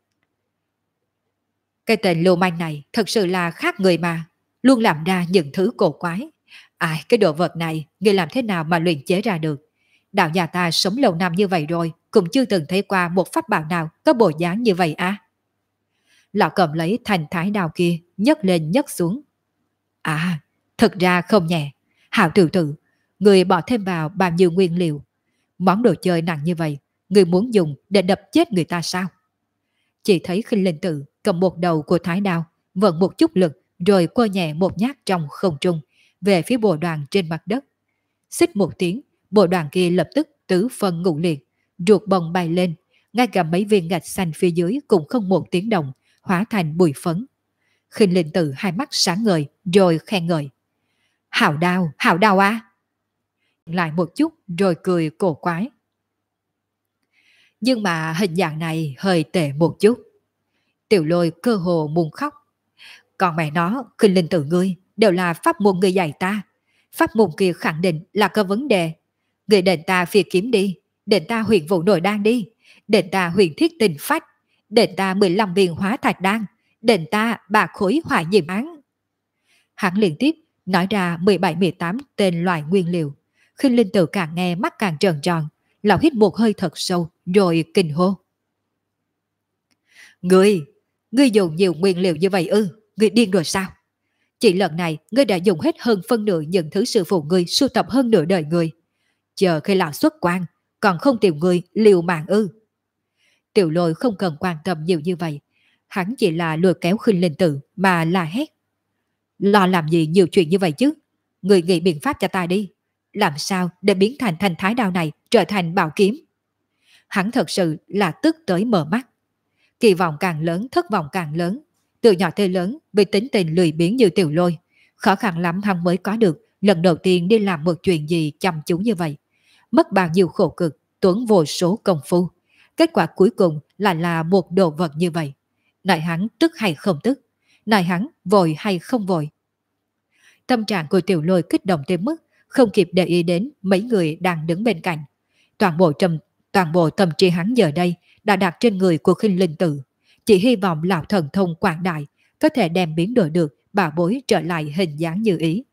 [SPEAKER 1] cái tên lưu manh này thật sự là khác người mà, luôn làm ra những thứ cổ quái. Ai, cái đồ vật này ngươi làm thế nào mà luyện chế ra được? Đạo nhà ta sống lâu năm như vậy rồi, cũng chưa từng thấy qua một pháp bảo nào có bộ dáng như vậy à? Lão cầm lấy thành thái đao kia, nhấc lên nhấc xuống. À, thật ra không nhẹ. Hảo tiểu tử, người bỏ thêm vào bao nhiêu nguyên liệu? Món đồ chơi nặng như vậy, người muốn dùng để đập chết người ta sao? Chỉ thấy Khinh Linh Tử cầm một đầu của thái đao, vận một chút lực rồi quơ nhẹ một nhát trong không trung về phía bộ đoàn trên mặt đất. Xích một tiếng, bộ đoàn kia lập tức tứ phân ngũ liệt, ruột bồng bay lên, ngay cả mấy viên gạch xanh phía dưới cũng không một tiếng động, hóa thành bụi phấn. Khinh Linh Tử hai mắt sáng ngời rồi khen ngợi: hảo đao á! Lại một chút rồi cười cổ quái: nhưng mà hình dạng này hơi tệ một chút. Tiểu Lôi cơ hồ muốn khóc. Còn mẹ nó, Khinh Linh Tử ngươi đều là pháp môn ngươi dạy ta, pháp môn kia khẳng định là có vấn đề. Người đền ta phi kiếm đi, đền ta huyền vụ nội đan đi, đền ta huyền thiết tình phách, đền ta 15 viên hóa thạch đan, đền ta 3 khối hỏa diệm án. Hắn liên tiếp Nói ra 17-18 tên loại nguyên liệu. Khinh Linh Tử càng nghe mắt càng tròn tròn, lão hít một hơi thật sâu rồi kinh hô. Ngươi, ngươi dùng nhiều nguyên liệu như vậy ư? Ngươi điên rồi sao? Chỉ lần này ngươi đã dùng hết hơn phân nửa những thứ sư phụ ngươi sưu tập hơn nửa đời ngươi. Chờ khi lão xuất quan, còn không tìm ngươi liều mạng ư? Tiểu Lôi không cần quan tâm nhiều như vậy, hắn chỉ là lôi kéo Khinh Linh Tử mà la hét. Lo làm gì nhiều chuyện như vậy chứ? Người nghĩ biện pháp cho ta đi. Làm sao để biến thành thanh thái đao này trở thành bảo kiếm? Hắn thật sự là tức tới mở mắt. Kỳ vọng càng lớn, thất vọng càng lớn. Từ nhỏ tới lớn, vì tính tình lười biếng như Tiểu Lôi, khó khăn lắm hắn mới có được lần đầu tiên đi làm một chuyện gì chăm chú như vậy. Mất bao nhiêu khổ cực, tốn vô số công phu. Kết quả cuối cùng là một đồ vật như vậy. Nói hắn tức hay không tức? Nói hắn vội hay không vội? Tâm trạng của Tiểu Lôi kích động tới mức không kịp để ý đến mấy người đang đứng bên cạnh. Toàn bộ tâm trí hắn giờ đây đã đặt trên người của Khinh Linh Tử, chỉ hy vọng lão thần thông quảng đại có thể đem biến đổi được bảo bối trở lại hình dáng như ý.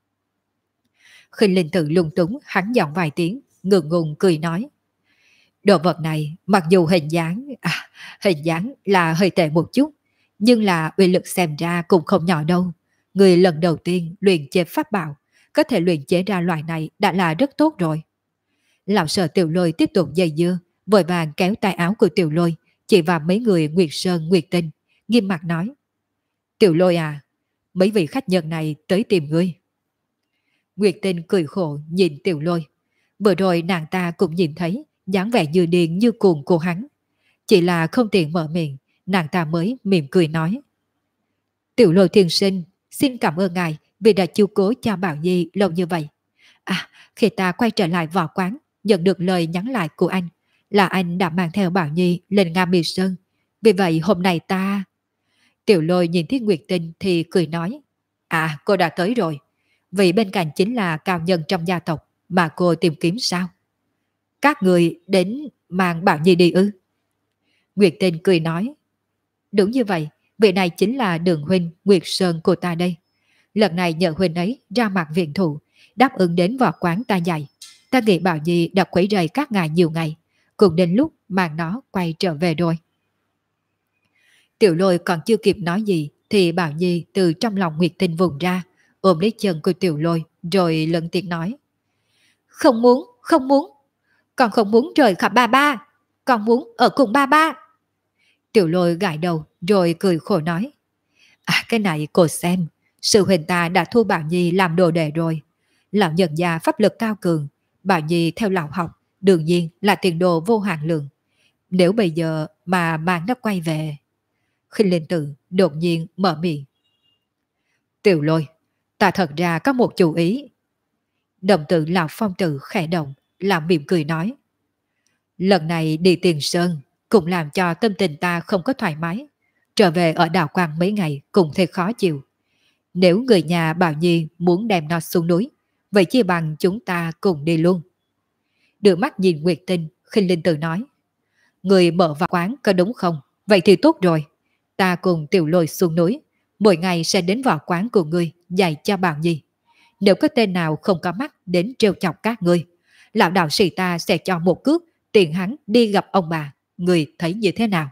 [SPEAKER 1] Khinh Linh Tử lung túng hắn giọng vài tiếng, ngượng ngùng cười nói: đồ vật này mặc dù hình dáng là hơi tệ một chút, nhưng là uy lực xem ra cũng không nhỏ đâu. Người lần đầu tiên luyện chế pháp bảo, có thể luyện chế ra loại này đã là rất tốt rồi. Lão sợ Tiểu Lôi tiếp tục dây dưa, vội vàng kéo tay áo của Tiểu Lôi, chỉ vào mấy người Nguyệt Sơn, Nguyệt Tinh, nghiêm mặt nói: Tiểu Lôi à, mấy vị khách nhân này tới tìm ngươi. Nguyệt Tinh cười khổ nhìn Tiểu Lôi. Vừa rồi nàng ta cũng nhìn thấy dáng vẻ như điên như cuồng của hắn. Chỉ là không tiện mở miệng, nàng ta mới mỉm cười nói: Tiểu Lôi tiên sinh, xin cảm ơn ngài vì đã chiếu cố cho Bảo Nhi lâu như vậy. À, khi ta quay trở lại võ quán, nhận được lời nhắn lại của anh là anh đã mang theo Bảo Nhi lên Nga Mi Sơn. Vì vậy hôm nay ta... Tiểu Lôi nhìn thấy Nguyệt Tinh thì cười nói: À, cô đã tới rồi. Vì bên cạnh chính là cao nhân trong gia tộc mà cô tìm kiếm sao? Các người đến mang Bảo Nhi đi ư? Nguyệt Tinh cười nói: Đúng như vậy, vị này chính là Đường huynh Nguyệt Sơn của ta đây. Lần này nhờ huynh ấy ra mặt viện thủ, đáp ứng đến võ quán ta dạy. Ta nghĩ Bảo Nhi đã quấy rầy các ngài nhiều ngày, cũng đến lúc mang nó quay trở về rồi. Tiểu Lôi còn chưa kịp nói gì thì Bảo Nhi từ trong lòng Nguyệt Tinh vùng ra, ôm lấy chân của Tiểu Lôi rồi lần tiếng nói: Không muốn, không muốn, con không muốn rời khỏi ba ba, con muốn ở cùng ba ba. Tiểu Lôi gãi đầu rồi cười khổ nói: À, cái này cô xem, sư huynh ta đã thu Bảo Nhi làm đồ đệ rồi. Lão nhân gia pháp lực cao cường, Bảo Nhi theo lão học, đương nhiên là tiền đồ vô hạn lượng. Nếu bây giờ mà mang nó quay về... Khinh Linh Tử đột nhiên mở miệng: Tiểu Lôi, ta thật ra có một chủ ý. Đồng tử lão phong tử khẽ động, làm mỉm cười nói: Lần này đi Tiền Sơn cũng làm cho tâm tình ta không có thoải mái. Trở về ở đảo Quang mấy ngày cũng thấy khó chịu. Nếu người nhà Bảo Nhi muốn đem nó xuống núi, vậy chỉ bằng chúng ta cùng đi luôn. Đưa mắt nhìn Nguyệt Tinh, Khinh Linh Tử nói: Người mở vào quán có đúng không? Vậy thì tốt rồi. Ta cùng Tiểu Lôi xuống núi, mỗi ngày sẽ đến vào quán của ngươi dạy cho Bảo Nhi. Nếu có tên nào không có mắt đến trêu chọc các ngươi, lão đạo sĩ ta sẽ cho một cước tiền hắn đi gặp ông bà. Ngươi thấy như thế nào?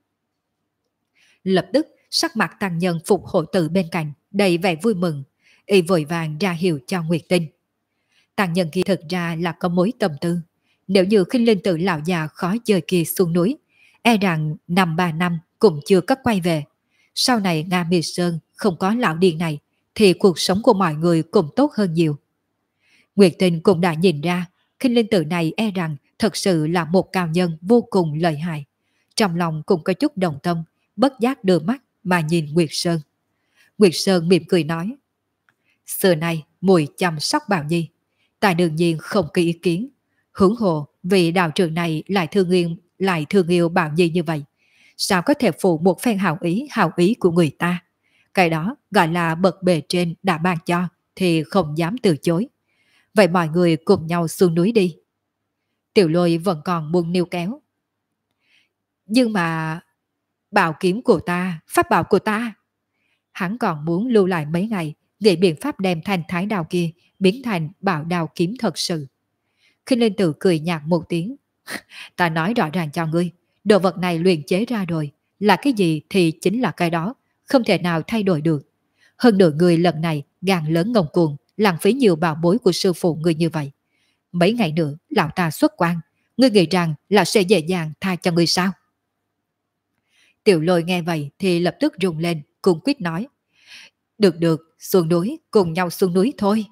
[SPEAKER 1] Lập tức sắc mặt tăng nhân Phục Hộ Tử bên cạnh đầy vẻ vui mừng, y vội vàng ra hiệu cho Nguyệt Tinh. Tăng nhân kia thực ra là có mối tâm tư. Nếu như Khinh Linh Tử lão già khó chơi kia xuống núi, e rằng 5-3 năm cũng chưa có quay về. Sau này Nga Mi Sơn không có lão điên này, thì cuộc sống của mọi người cũng tốt hơn nhiều. Nguyệt Tinh cũng đã nhìn ra, Khinh Linh Tử này e rằng thật sự là một cao nhân vô cùng lợi hại. Trong lòng cũng có chút đồng tâm, bất giác đưa mắt mà nhìn Nguyệt Sơn. Nguyệt Sơn mỉm cười nói: Xưa nay mùi chăm sóc Bảo Nhi, ta đương nhiên không có ý kiến. Huống hồ vì đạo trưởng này lại thương yêu Bảo Nhi như vậy, sao có thể phụ một phen hào ý của người ta? Cái đó gọi là bậc bề trên đã ban cho thì không dám từ chối. Vậy mọi người cùng nhau xuống núi đi. Tiểu Lôi vẫn còn muốn níu kéo. Nhưng mà bảo kiếm của ta, pháp bảo của ta. Hắn còn muốn lưu lại mấy ngày nghĩ biện pháp đem thanh thái đao kia biến thành bảo đao kiếm thật sự. Khinh Linh Tử cười nhạt một tiếng. Ta nói rõ ràng cho ngươi, đồ vật này luyện chế ra rồi, là cái gì thì chính là cái đó, không thể nào thay đổi được. Hơn nữa người lần này gan lớn ngông cuồng, lãng phí nhiều bảo bối của sư phụ ngươi như vậy. Mấy ngày nữa lão ta xuất quan, ngươi nghĩ rằng là sẽ dễ dàng tha cho ngươi sao? Tiểu Lôi nghe vậy thì lập tức rùng lên, cùng quyết nói. Được được, xuống núi, cùng nhau xuống núi thôi.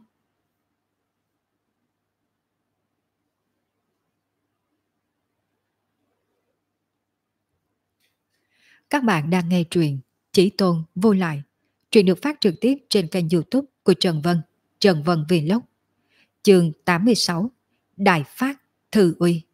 [SPEAKER 1] Các bạn đang nghe truyện Chí Tôn Vô Lại. Truyện được phát trực tiếp trên kênh YouTube của Trần Vân Vlog. Chương 86 Đại Phát Thư Uy.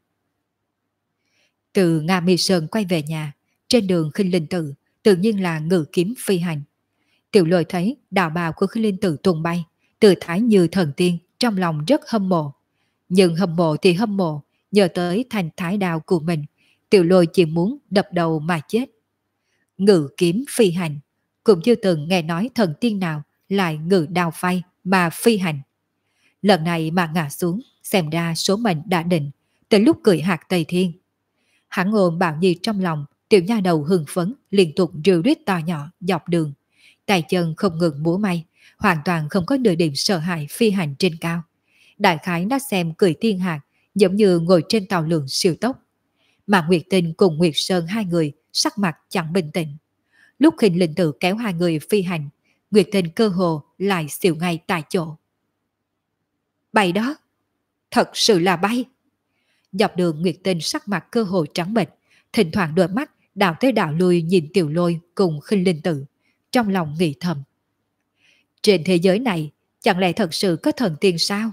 [SPEAKER 1] Từ Nga Mi Sơn quay về nhà, trên đường Khinh Linh Tự tự nhiên là ngự kiếm phi hành. Tiểu Lôi thấy đạo bào của Khinh Linh Tự tung bay, tự thái như thần tiên, trong lòng rất hâm mộ. Nhưng hâm mộ thì hâm mộ, nhờ tới thành thái đao của mình, Tiểu Lôi chỉ muốn đập đầu mà chết. Ngự kiếm phi hành, cũng chưa từng nghe nói thần tiên nào lại ngự đao phay mà phi hành. Lần này mà ngã xuống, xem ra số mệnh đã định, tới lúc cười hạt Tây Thiên. Hắn ôm Bảo Nhi trong lòng, tiểu nha đầu hưng phấn, liên tục rượu rít to nhỏ dọc đường. Tay chân không ngừng múa may, hoàn toàn không có nửa điểm sợ hãi phi hành trên cao. Đại khái đã xem cười thiên hạt, giống như ngồi trên tàu lượn siêu tốc. Mà Nguyệt Tinh cùng Nguyệt Sơn hai người sắc mặt chẳng bình tĩnh. Lúc Khinh Linh Tử kéo hai người phi hành, Nguyệt Tinh cơ hồ lại xỉu ngay tại chỗ. Bay đó, thật sự là bay. Dọc đường Nguyệt Tinh sắc mặt cơ hồ trắng bệch, thỉnh thoảng đôi mắt đảo tới đảo lui nhìn Tiểu Lôi cùng Khinh Linh Tử, trong lòng nghĩ thầm. Trên thế giới này, chẳng lẽ thật sự có thần tiên sao?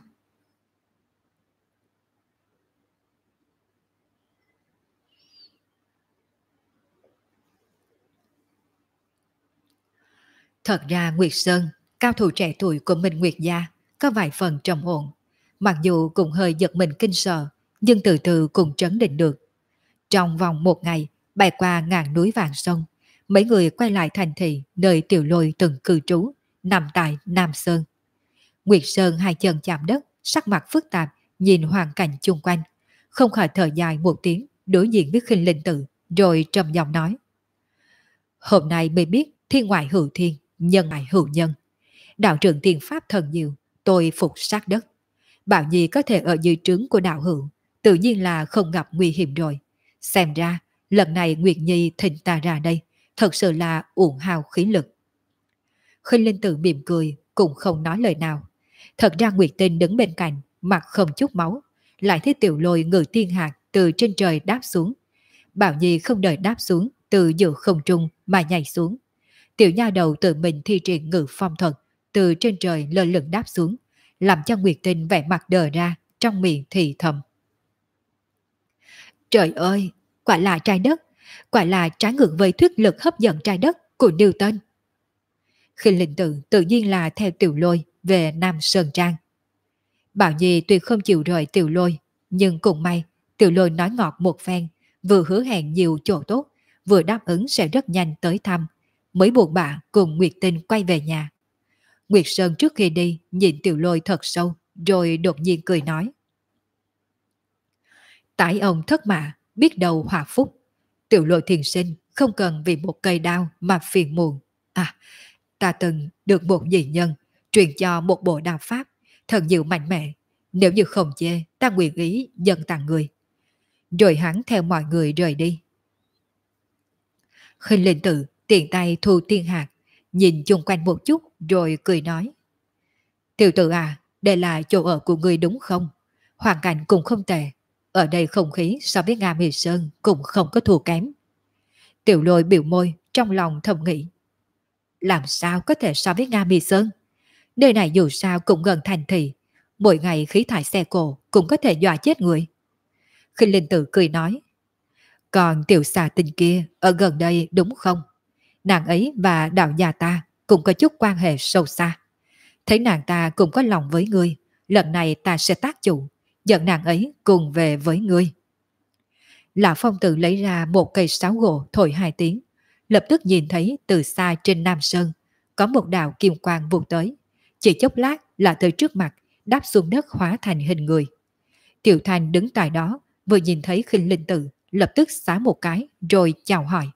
[SPEAKER 1] Thật ra Nguyệt Sơn, cao thủ trẻ tuổi của Minh Nguyệt Gia, có vài phần trầm ổn. Mặc dù cũng hơi giật mình kinh sợ, nhưng từ từ cũng trấn định được. Trong vòng một ngày, bay qua ngàn núi vàng sông, mấy người quay lại thành thị nơi Tiểu Lôi từng cư trú, nằm tại Nam Sơn. Nguyệt Sơn hai chân chạm đất, sắc mặt phức tạp, nhìn hoàn cảnh chung quanh. Không khỏi thở dài một tiếng, đối diện với Khinh Linh Tử, rồi trầm giọng nói. Hôm nay mới biết thiên ngoại hữu thiên, nhân ngoại hữu nhân. Đạo trưởng tiền pháp thần nhiều, tôi phục sát đất. Bảo Nhi có thể ở dưới trướng của đạo hữu, tự nhiên là không gặp nguy hiểm rồi. Xem ra, lần này Nguyệt Nhi thỉnh ta ra đây, thật sự là uổng hao khí lực. Khinh Linh Tử mỉm cười, cũng không nói lời nào. Thật ra Nguyệt Tinh đứng bên cạnh, mặt không chút máu, lại thấy Tiểu Lôi ngự tiên hạt từ trên trời đáp xuống. Bảo Nhi không đợi đáp xuống, từ giữa không trung mà nhảy xuống. Tiểu nha đầu tự mình thi triển ngự phong thuật, từ trên trời lơ lửng đáp xuống, làm cho Nguyệt Tinh vẻ mặt đờ ra, trong miệng thì thầm. Trời ơi, quả là trái đất, quả là trái ngược với thuyết lực hấp dẫn trái đất của Newton. Khinh Linh Tử tự nhiên là theo Tiểu Lôi về Nam Sơn Trang. Bảo Nhi tuy không chịu rời Tiểu Lôi, nhưng cũng may Tiểu Lôi nói ngọt một phen, vừa hứa hẹn nhiều chỗ tốt, vừa đáp ứng sẽ rất nhanh tới thăm, mới buộc bà cùng Nguyệt Tinh quay về nhà. Nguyệt Sơn trước khi đi nhìn Tiểu Lôi thật sâu, rồi đột nhiên cười nói. Tại ông thất mã, biết đầu hòa phúc. Tiểu Lôi thiền sinh không cần vì một cây đao mà phiền muộn. À, ta từng được một dị nhân truyền cho một bộ đao pháp, thần diệu mạnh mẽ. Nếu như không chê, ta nguyện ý dâng tặng người. Rồi hắn theo mọi người rời đi. Khinh Linh Tử tiện tay thu tiên hạt, nhìn chung quanh một chút rồi cười nói. Tiểu tử à, đây là chỗ ở của người đúng không? Hoàn cảnh cũng không tệ. Ở đây không khí so với Nga Mi Sơn cũng không có thua kém. Tiểu Lôi biểu môi, trong lòng thầm nghĩ. Làm sao có thể so với Nga Mi Sơn? Nơi này dù sao cũng gần thành thị. Mỗi ngày khí thải xe cộ cũng có thể dọa chết người. Khinh Linh Tử cười nói. Còn tiểu xà tình kia ở gần đây đúng không? Nàng ấy và đạo gia ta cũng có chút quan hệ sâu xa. Thấy nàng ta cũng có lòng với ngươi, lần này ta sẽ tác chủ, dẫn nàng ấy cùng về với ngươi. Lão Phong Tử lấy ra một cây sáo gỗ thổi hai tiếng, lập tức nhìn thấy từ xa trên Nam Sơn có một đạo kim quang vụt tới, chỉ chốc lát là tới trước mặt, đáp xuống đất hóa thành hình người. Tiểu Thanh đứng tại đó, vừa nhìn thấy Khinh Linh Tử, lập tức xá một cái, rồi chào hỏi.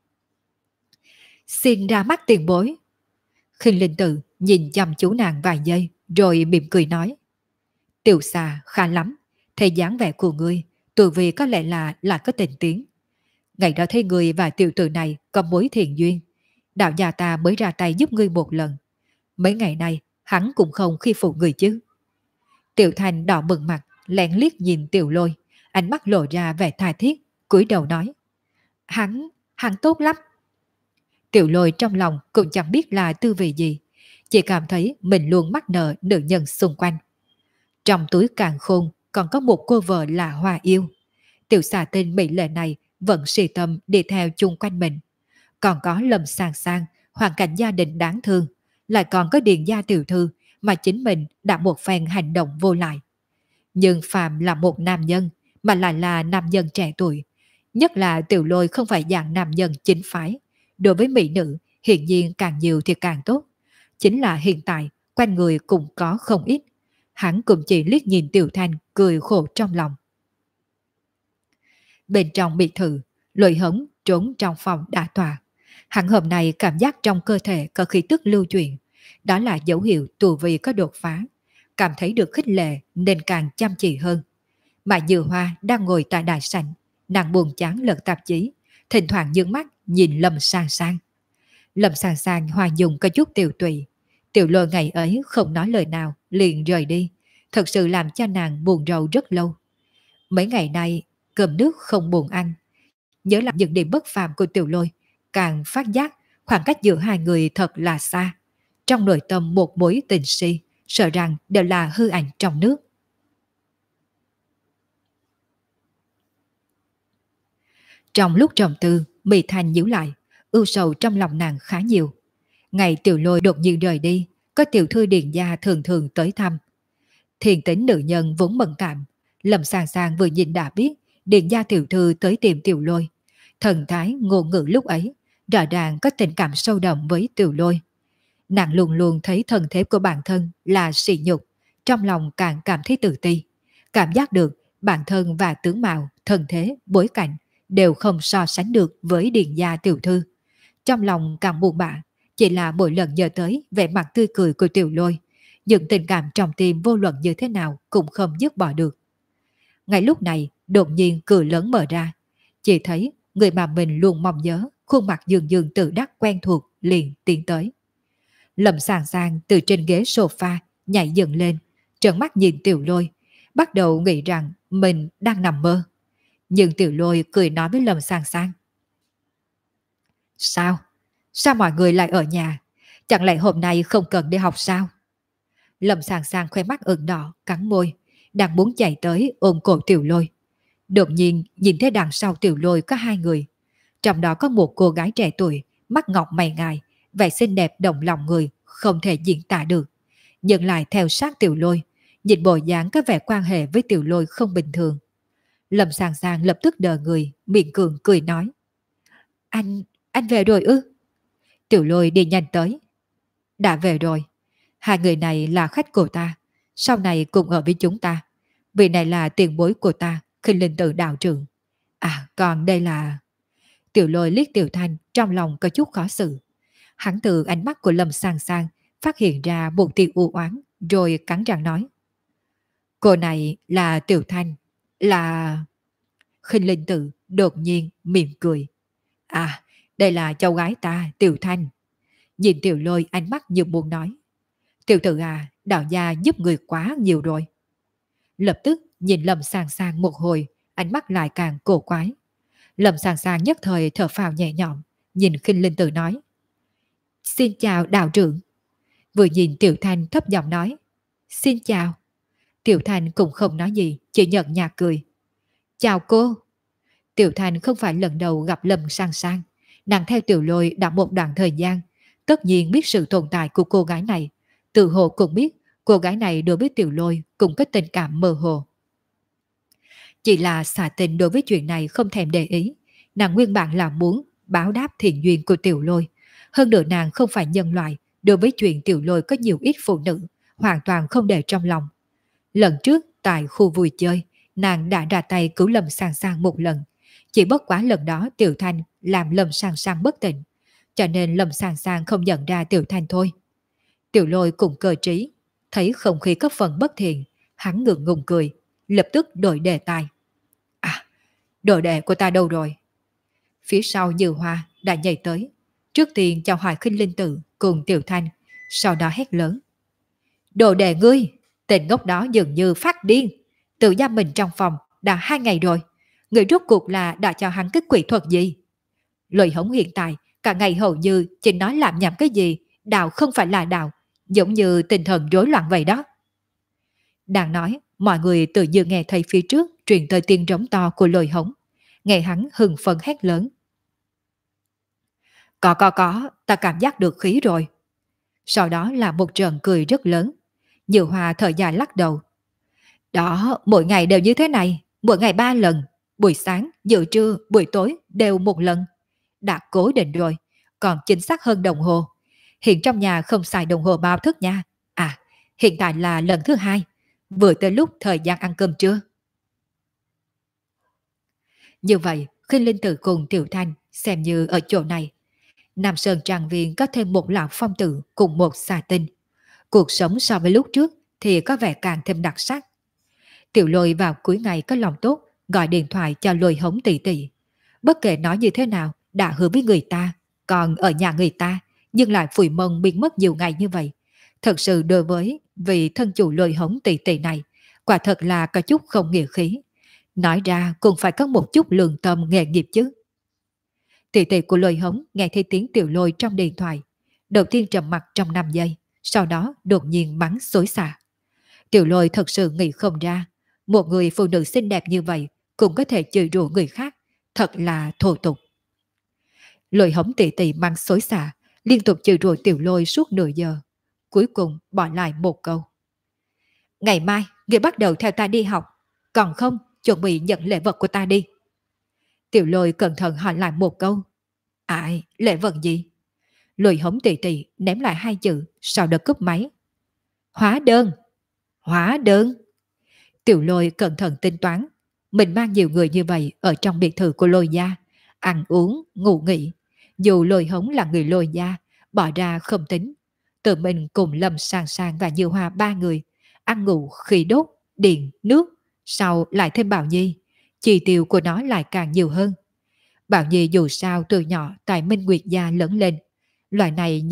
[SPEAKER 1] Xin ra mắt tiền bối. Khinh Linh Tử nhìn chăm chú nàng vài giây, rồi mỉm cười nói. Tiểu xà khá lắm, thấy dáng vẻ của ngươi, tự vì có lẽ là có tình tiếng. Ngày đó thấy ngươi và tiểu tử này có mối thiện duyên, đạo gia ta mới ra tay giúp ngươi một lần. Mấy ngày nay, hắn cũng không khi phụ người chứ. Tiểu Thanh đỏ bừng mặt, lén liếc nhìn Tiểu Lôi, ánh mắt lộ ra vẻ tha thiết, cúi đầu nói. Hắn tốt lắm. Tiểu Lôi trong lòng cũng chẳng biết là tư vị gì, chỉ cảm thấy mình luôn mắc nợ nữ nhân xung quanh. Trong túi càn khôn còn có một cô vợ là Hoa Yêu. Tiểu xà tên mỹ lệ này vẫn si tâm đi theo chung quanh mình. Còn có Lâm Sang Sang, hoàn cảnh gia đình đáng thương, lại còn có Điền gia tiểu thư mà chính mình đã một phen hành động vô lại. Nhưng Phạm là một nam nhân, mà lại là nam nhân trẻ tuổi. Nhất là Tiểu Lôi không phải dạng nam nhân chính phái. Đối với mỹ nữ, hiện nhiên càng nhiều thì càng tốt. Chính là hiện tại, quanh người cũng có không ít. Hắn cũng chỉ liếc nhìn Tiểu Thanh cười khổ trong lòng. Bên trong biệt thự, Lôi Hống trốn trong phòng đã tòa. Hắn hôm nay cảm giác trong cơ thể có khí tức lưu chuyển. Đó là dấu hiệu tu vi có đột phá. Cảm thấy được khích lệ nên càng chăm chỉ hơn. Mà Dư Hoa đang ngồi tại đại sảnh, nàng buồn chán lật tạp chí, thỉnh thoảng nhướng mắt nhìn Lâm Sang Sang. Lâm Sang Sang hòa dùng có chút tiều tụy. Tiểu Lôi ngày ấy không nói lời nào, liền rời đi. Thật sự làm cho nàng buồn rầu rất lâu. Mấy ngày nay, cơm nước không buồn ăn. Nhớ lại những điểm bất phàm của Tiểu Lôi, càng phát giác khoảng cách giữa hai người thật là xa. Trong nội tâm một mối tình si, sợ rằng đều là hư ảnh trong nước. Trong lúc trầm tư, Mỹ Thành nhíu lại, ưu sầu trong lòng nàng khá nhiều. Ngày Tiểu Lôi đột nhiên rời đi, có tiểu thư Điền gia thường thường tới thăm. Thiền tính nữ nhân vốn mẫn cảm, Lâm Sang Sang vừa nhìn đã biết Điền gia tiểu thư tới tìm Tiểu Lôi. Thần thái ngôn ngữ lúc ấy, rõ ràng có tình cảm sâu đậm với Tiểu Lôi. Nàng luôn luôn thấy thân thế của bản thân là sỉ nhục, trong lòng càng cảm thấy tự ti. Cảm giác được bản thân và tướng mạo, thân thế, bối cảnh đều không so sánh được với Điền gia tiểu thư. Trong lòng càng buồn bã, chỉ là mỗi lần nhớ tới vẻ mặt tươi cười của Tiểu Lôi, những tình cảm trong tim vô luận như thế nào cũng không dứt bỏ được. Ngay lúc này, đột nhiên cửa lớn mở ra, chỉ thấy người mà mình luôn mong nhớ, khuôn mặt dường dường tự đắc quen thuộc liền tiến tới. Lâm Sàng Sang từ trên ghế sofa nhảy dựng lên, trợn mắt nhìn Tiểu Lôi, bắt đầu nghĩ rằng mình đang nằm mơ. Nhưng Tiểu Lôi cười nói với Lâm Sàng Sang. Sao? Sao mọi người lại ở nhà? Chẳng lẽ hôm nay không cần đi học sao? Lâm Sàng Sang khoe mắt ửng đỏ, cắn môi, đang muốn chạy tới ôm cổ Tiểu Lôi. Đột nhiên nhìn thấy đằng sau Tiểu Lôi có hai người. Trong đó có một cô gái trẻ tuổi, mắt ngọc mày ngài, vẻ xinh đẹp động lòng người, không thể diễn tả được. Nhưng lại theo sát Tiểu Lôi, nhìn bộ dáng có vẻ quan hệ với Tiểu Lôi không bình thường. Lâm Sàng Sang lập tức đờ người, miệng cường cười nói. Anh về rồi ư? Tiểu Lôi đi nhanh tới. Đã về rồi. Hai người này là khách của ta, sau này cùng ở với chúng ta. Vị này là tiền bối của ta, Khinh Linh Tử đạo trưởng. À, còn đây là... Tiểu Lôi liếc Tiểu Thanh, trong lòng có chút khó xử. Hắn từ ánh mắt của Lâm Sang Sang phát hiện ra một tia u oán, rồi cắn răng nói. Cô này là Tiểu Thanh, là... Khinh Linh Tử đột nhiên mỉm cười. À, đây là cháu gái ta, Tiểu Thanh. Nhìn Tiểu Lôi ánh mắt như muốn nói. Tiểu tử à, đạo gia giúp người quá nhiều rồi. Lập tức nhìn Lâm Sang Sang một hồi, ánh mắt lại càng cổ quái. Lâm Sang Sang nhất thời thở phào nhẹ nhõm, nhìn Khinh Linh Tử nói. Xin chào đạo trưởng. Vừa nhìn Tiểu Thanh thấp giọng nói. Xin chào. Tiểu Thanh cũng không nói gì, chỉ nhận nhạt cười. Chào cô. Tiểu Thanh không phải lần đầu gặp Lâm Sang Sang. Nàng theo Tiểu Lôi đã một đoạn thời gian, tất nhiên biết sự tồn tại của cô gái này. Tự hồ cũng biết cô gái này đối với Tiểu Lôi cũng có tình cảm mơ hồ. Chỉ là xả tình đối với chuyện này không thèm để ý. Nàng nguyên bản là muốn báo đáp thiện duyên của Tiểu Lôi. Hơn nữa nàng không phải nhân loại, đối với chuyện Tiểu Lôi có nhiều ít phụ nữ, hoàn toàn không để trong lòng. Lần trước tại khu vui chơi, nàng đã ra tay cứu Lâm Sang Sang một lần. Chỉ bất quá lần đó Tiểu Thanh làm Lâm Sang Sang bất tỉnh, cho nên Lâm Sang Sang không nhận ra Tiểu Thanh thôi. Tiểu Lôi cùng cơ trí, thấy không khí có phần bất thiện, hắn ngượng ngùng cười, lập tức đổi đề tài. À, đồ đệ của ta đâu rồi? Phía sau Như Hoa đã nhảy tới, trước tiên chào hỏi Khinh Linh Tử cùng Tiểu Thanh, sau đó hét lớn. Đồ đệ ngươi, tên ngốc đó dường như phát điên, tự giam mình trong phòng đã 2 ngày rồi. Người rốt cuộc là đã cho hắn cái quỷ thuật gì? Lời hống hiện tại, cả ngày hầu như chỉ nói làm nhảm cái gì, đạo không phải là đạo, giống như tinh thần rối loạn vậy đó. Đang nói, mọi người tự như nghe thấy phía trước truyền tới tiếng rống to của lời hống. Nghe hắn hừng phấn hét lớn. Có, ta cảm giác được khí rồi. Sau đó là một trận cười rất lớn. Như Hoa thở dài lắc đầu. Đó, mỗi ngày đều như thế này, mỗi ngày 3 lần, buổi sáng, giữa trưa, buổi tối đều một lần. Đã cố định rồi, còn chính xác hơn đồng hồ. Hiện trong nhà không xài đồng hồ báo thức nha. À, hiện tại là lần thứ 2, vừa tới lúc thời gian ăn cơm trưa. Như vậy, Khinh Linh Tử cùng Tiểu Thanh xem như ở chỗ này. Nam Sơn Trang Viên có thêm một lão phong tử cùng một xà tinh. Cuộc sống so với lúc trước thì có vẻ càng thêm đặc sắc. Tiểu Lôi vào cuối ngày có lòng tốt, gọi điện thoại cho Lôi Hống tỷ tỷ. Bất kể nói như thế nào, đã hứa với người ta, còn ở nhà người ta, nhưng lại phủi mông biến mất nhiều ngày như vậy. Thật sự đối với vị thân chủ Lôi Hống tỷ tỷ này, quả thật là có chút không nghĩa khí. Nói ra cũng phải có một chút lương tâm nghề nghiệp chứ. Tỷ tỷ của Lôi Hống nghe thấy tiếng Tiểu Lôi trong điện thoại. Đầu tiên trầm mặt trong 5 giây, sau đó đột nhiên mắng xối xả. Tiểu Lôi thật sự nghĩ không ra, một người phụ nữ xinh đẹp như vậy cũng có thể chửi rủa người khác, thật là thô tục. Lôi Hống tỷ tỷ mắng xối xả, liên tục chửi rủa Tiểu Lôi suốt nửa giờ. Cuối cùng bỏ lại một câu. Ngày mai, người bắt đầu theo ta đi học, còn không, chuẩn bị nhận lễ vật của ta đi. Tiểu Lôi cẩn thận hỏi lại một câu. Ai, lễ vật gì? Lôi Hống tỷ tỷ ném lại 2 chữ, sau đó cúp máy. Hóa đơn. Hóa đơn. Tiểu Lôi cẩn thận tính toán. Mình mang nhiều người như vậy ở trong biệt thự của Lôi gia, ăn uống, ngủ nghỉ. Dù Lôi Hống là người Lôi gia, bỏ ra không tính. Tự mình cùng Lâm Sang Sang và Như Hoa 3 người, ăn ngủ khí đốt, điện, nước, sau lại thêm Bảo Nhi. Chi tiêu của nó lại càng nhiều hơn. Bảo Nhi dù sao từ nhỏ tại Minh Nguyệt gia lớn lên, loại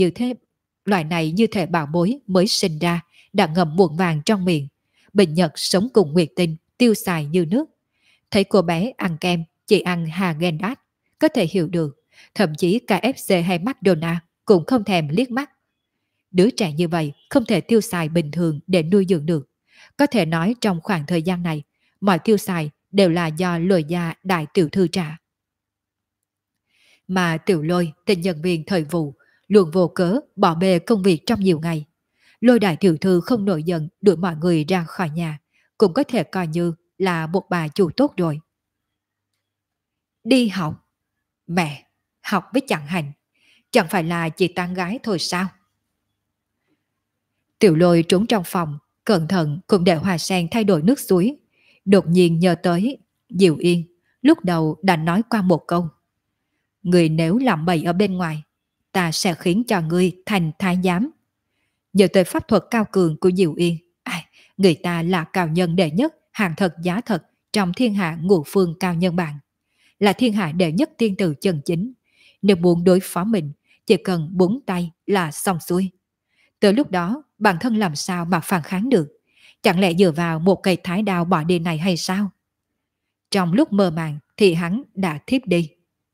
[SPEAKER 1] này như thể bảo bối mới sinh ra đã ngậm muỗng vàng trong miệng. Bình Nhật sống cùng Nguyệt Tinh, tiêu xài như nước. Thấy cô bé ăn kem, chỉ ăn Häagen-Dazs, có thể hiểu được. Thậm chí KFC hay McDonald's cũng không thèm liếc mắt. Đứa trẻ như vậy không thể tiêu xài bình thường để nuôi dưỡng được. Có thể nói trong khoảng thời gian này, mọi tiêu xài đều là do Lôi gia đại tiểu thư trả. Mà Tiểu Lôi, tên nhân viên thời vụ, luôn vô cớ bỏ bê công việc trong nhiều ngày. Lôi đại tiểu thư không nổi giận đuổi mọi người ra khỏi nhà, cũng có thể coi như là một bà chủ tốt rồi. Đi học. Mẹ, học với chẳng hành, chẳng phải là chỉ tán gái thôi sao? Tiểu Lôi trốn trong phòng, cẩn thận cùng để Hoa Sen thay đổi nước suối. Đột nhiên nhớ tới Diệu Yên, lúc đầu đã nói qua một câu. Người nếu làm bậy ở bên ngoài, ta sẽ khiến cho ngươi thành thái giám. Nhờ tới pháp thuật cao cường của Diệu Yên, người ta là cao nhân đệ nhất, hàng thật giá thật trong thiên hạ ngũ phương cao nhân bảng, là thiên hạ đệ nhất tiên tử chân chính. Nếu muốn đối phó mình, chỉ cần búng tay là xong xuôi. Từ lúc đó, bản thân làm sao mà phản kháng được? Chẳng lẽ dựa vào một cây thái đao bỏ đi này hay sao? Trong lúc mơ màng thì hắn đã thiếp đi.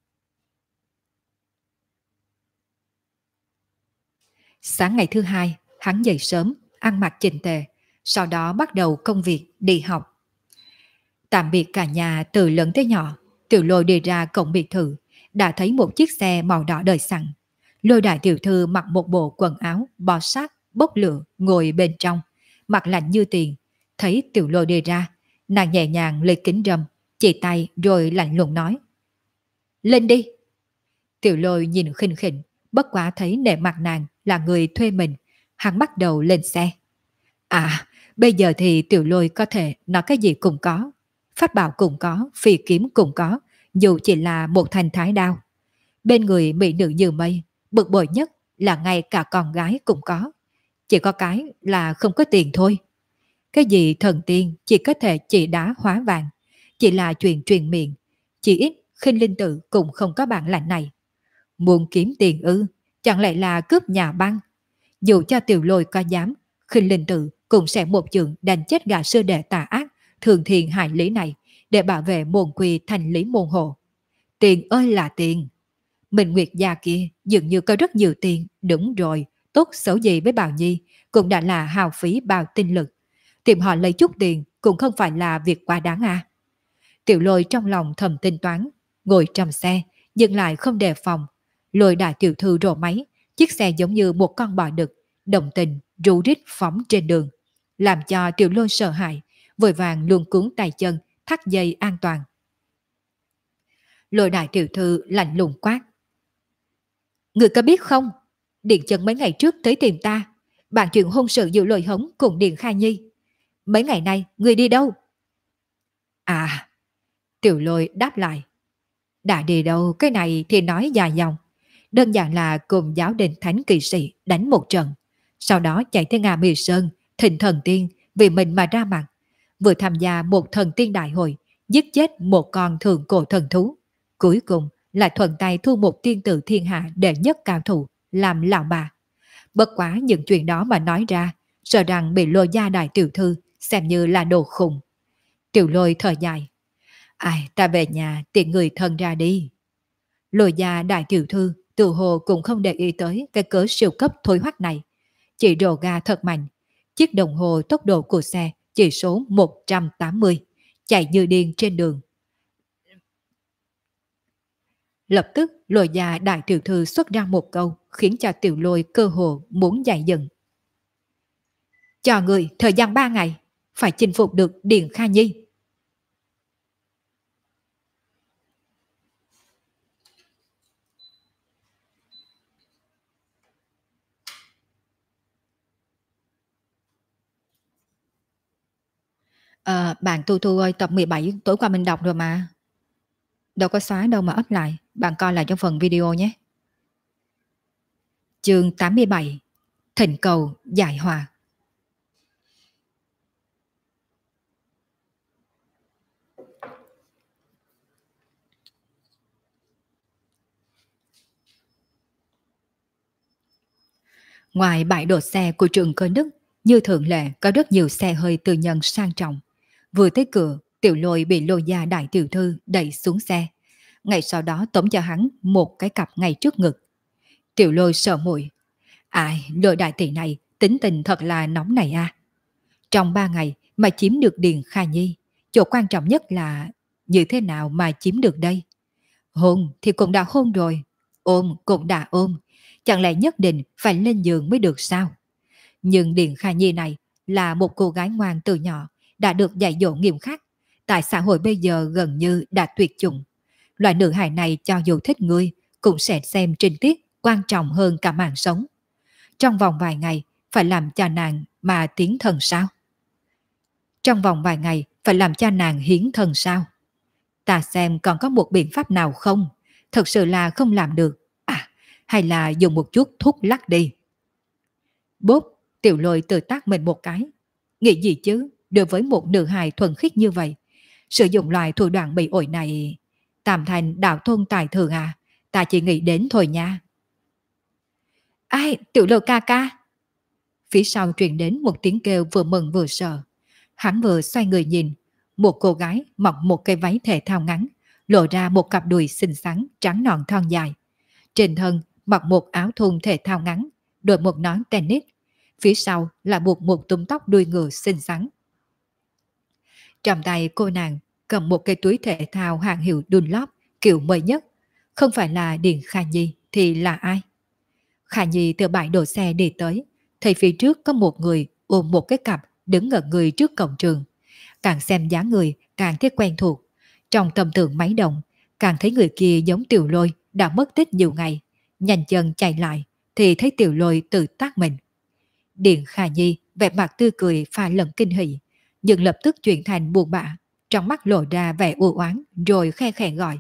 [SPEAKER 1] Sáng ngày thứ 2, hắn dậy sớm, ăn mặc chỉnh tề, sau đó bắt đầu công việc đi học. Tạm biệt cả nhà từ lớn tới nhỏ, Tiểu Lôi đi ra cổng biệt thự, đã thấy một chiếc xe màu đỏ đời sẵn. Lôi đại tiểu thư mặc một bộ quần áo bó sát, bốc lửa, ngồi bên trong, mặt lạnh như tiền. Thấy Tiểu Lôi đi ra, nàng nhẹ nhàng lấy kính râm, chỉ tay rồi lạnh lùng nói. Lên đi. Tiểu Lôi nhìn khinh khỉnh, bất quá thấy nể mặt nàng là người thuê mình, hắn bắt đầu lên xe. À, bây giờ thì Tiểu Lôi có thể nói cái gì cũng có. Pháp bảo cũng có, phi kiếm cũng có, dù chỉ là một thanh thái đao. Bên người mỹ nữ như mây, bực bội nhất là ngay cả con gái cũng có. Chỉ có cái là không có tiền thôi. Cái gì thần tiên chỉ có thể chỉ đá hóa vàng, chỉ là chuyện truyền miệng. Chỉ ít Khinh Linh Tự cũng không có bản lãnh này. Muốn kiếm tiền ư, chẳng lẽ là cướp nhà băng? Dù cho Tiểu Lôi có dám, Khinh Linh Tự cũng sẽ một chưởng đánh chết gã sư đệ tà ác, thường thiền hại lý này, để bảo vệ môn quy thành lý môn hộ. Tiền ơi là tiền! Mình Nguyệt gia kia dường như có rất nhiều tiền, đúng rồi, tốt xấu gì với Bào Nhi, cũng đã là hào phí bao tinh lực. Tìm họ lấy chút tiền cũng không phải là việc quá đáng à. Tiểu Lôi trong lòng thầm tính toán, ngồi trong xe, dừng lại không đề phòng. Lôi đại tiểu thư rồ máy, chiếc xe giống như một con bò đực, đồng tình, ru rít phóng trên đường. Làm cho Tiểu Lôi sợ hãi, vội vàng luồn cuốn tay chân, thắt dây an toàn. Lôi đại tiểu thư lạnh lùng quát. Người có biết không? Điện Chân mấy ngày trước tới tìm ta, bàn chuyện hôn sự giữa Lôi Hống cùng Điện Khai Nhi. Mấy ngày nay, người đi đâu? À, Tiểu Lôi đáp lại. Đã đi đâu cái này thì nói dài dòng. Đơn giản là cùng giáo đình thánh kỵ sĩ đánh một trận. Sau đó chạy tới Nga Mi Sơn, thịnh thần tiên vì mình mà ra mặt. Vừa tham gia một thần tiên đại hội, giết chết một con thượng cổ thần thú. Cuối cùng lại thuận tay thu một tiên tử thiên hạ đệ nhất cao thủ, làm lão bà. Bất quá những chuyện đó mà nói ra, sợ rằng bị Lôi gia đại tiểu thư xem như là đồ khùng. Tiểu Lôi thở dài. Ai, ta về nhà tiện người thân ra đi. Lôi gia đại tiểu thư tự hồ cũng không để ý tới cái cớ siêu cấp thối hoắc này. Chỉ rồ ga thật mạnh. Chiếc đồng hồ tốc độ của xe chỉ số 180, chạy như điên trên đường. Lập tức Lôi gia đại tiểu thư xuất ra một câu khiến cho Tiểu Lôi cơ hồ muốn dậy dừng. Cho người thời gian 3 ngày, phải chinh phục được Điện Kha Nhi. Bạn Tu Tu ơi, tập 17 tối qua mình đọc rồi mà. Đâu có xóa đâu mà up lại, bạn coi lại trong phần video nhé. Chương 87, Thịnh cầu giải hòa. Ngoài bãi đỗ xe của trường Cơ Đức, như thường lệ có rất nhiều xe hơi tư nhân sang trọng. Vừa tới cửa, Tiểu Lôi bị Lôi gia đại tiểu thư đẩy xuống xe. Ngay sau đó tống cho hắn một cái cặp ngay trước ngực. Tiểu Lôi sợ mũi. Ai, Lôi đại tỷ này tính tình thật là nóng này à. Trong 3 ngày mà chiếm được Điền Kha Nhi, chỗ quan trọng nhất là như thế nào mà chiếm được đây? Hôn thì cũng đã hôn rồi, ôm cũng đã ôm, chẳng lẽ nhất định phải lên giường mới được sao? Nhưng Điền Kha Nhi này là một cô gái ngoan từ nhỏ, đã được dạy dỗ nghiêm khắc, tại xã hội bây giờ gần như đã tuyệt chủng. Loại nữ hài này cho dù thích ngươi, cũng sẽ xem trinh tiết quan trọng hơn cả mạng sống. Trong vòng vài ngày phải làm cho nàng mà tiến thần sao? Trong vòng vài ngày phải làm cho nàng hiến thần sao? Ta xem còn có một biện pháp nào không? Thật sự là không làm được. À, hay là dùng một chút thuốc lắc đi. Bốp, Tiểu Lôi tự tác mình một cái. Nghĩ gì chứ, đối với một nữ hài thuần khiết như vậy, sử dụng loại thủ đoạn bị ổi này, Tam Thành đạo thôn tài thường à, ta chỉ nghĩ đến thôi nha. Ai, Tiểu Lôi ca ca. Phía sau truyền đến một tiếng kêu vừa mừng vừa sợ. Hắn vừa xoay người nhìn, một cô gái mặc một cái váy thể thao ngắn, lộ ra một cặp đùi xinh xắn, trắng nõn thon dài. Trên thân mặc một áo thun thể thao ngắn, đội một nón tennis. Phía sau là buộc một túm tóc đuôi ngựa xinh xắn. Trong tay cô nàng cầm một cái túi thể thao hàng hiệu Dunlop kiểu mới nhất. Không phải là Điền Kha Nhi thì là ai? Kha Nhi từ bãi đổ xe đi tới, thấy phía trước có một người ôm một cái cặp đứng ngẩn người trước cổng trường. Càng xem dáng người càng thấy quen thuộc. Trong tâm tưởng máy động, càng thấy người kia giống Tiểu Lôi đã mất tích nhiều ngày. nhanh chân chạy lại thì thấy Tiểu Lôi tự tác mình. Điện Khả Nhi vẻ mặt tươi cười pha lẫn kinh hỉ, nhưng lập tức chuyển thành buồn bã, trong mắt lộ ra vẻ u oán rồi khe khẽ gọi.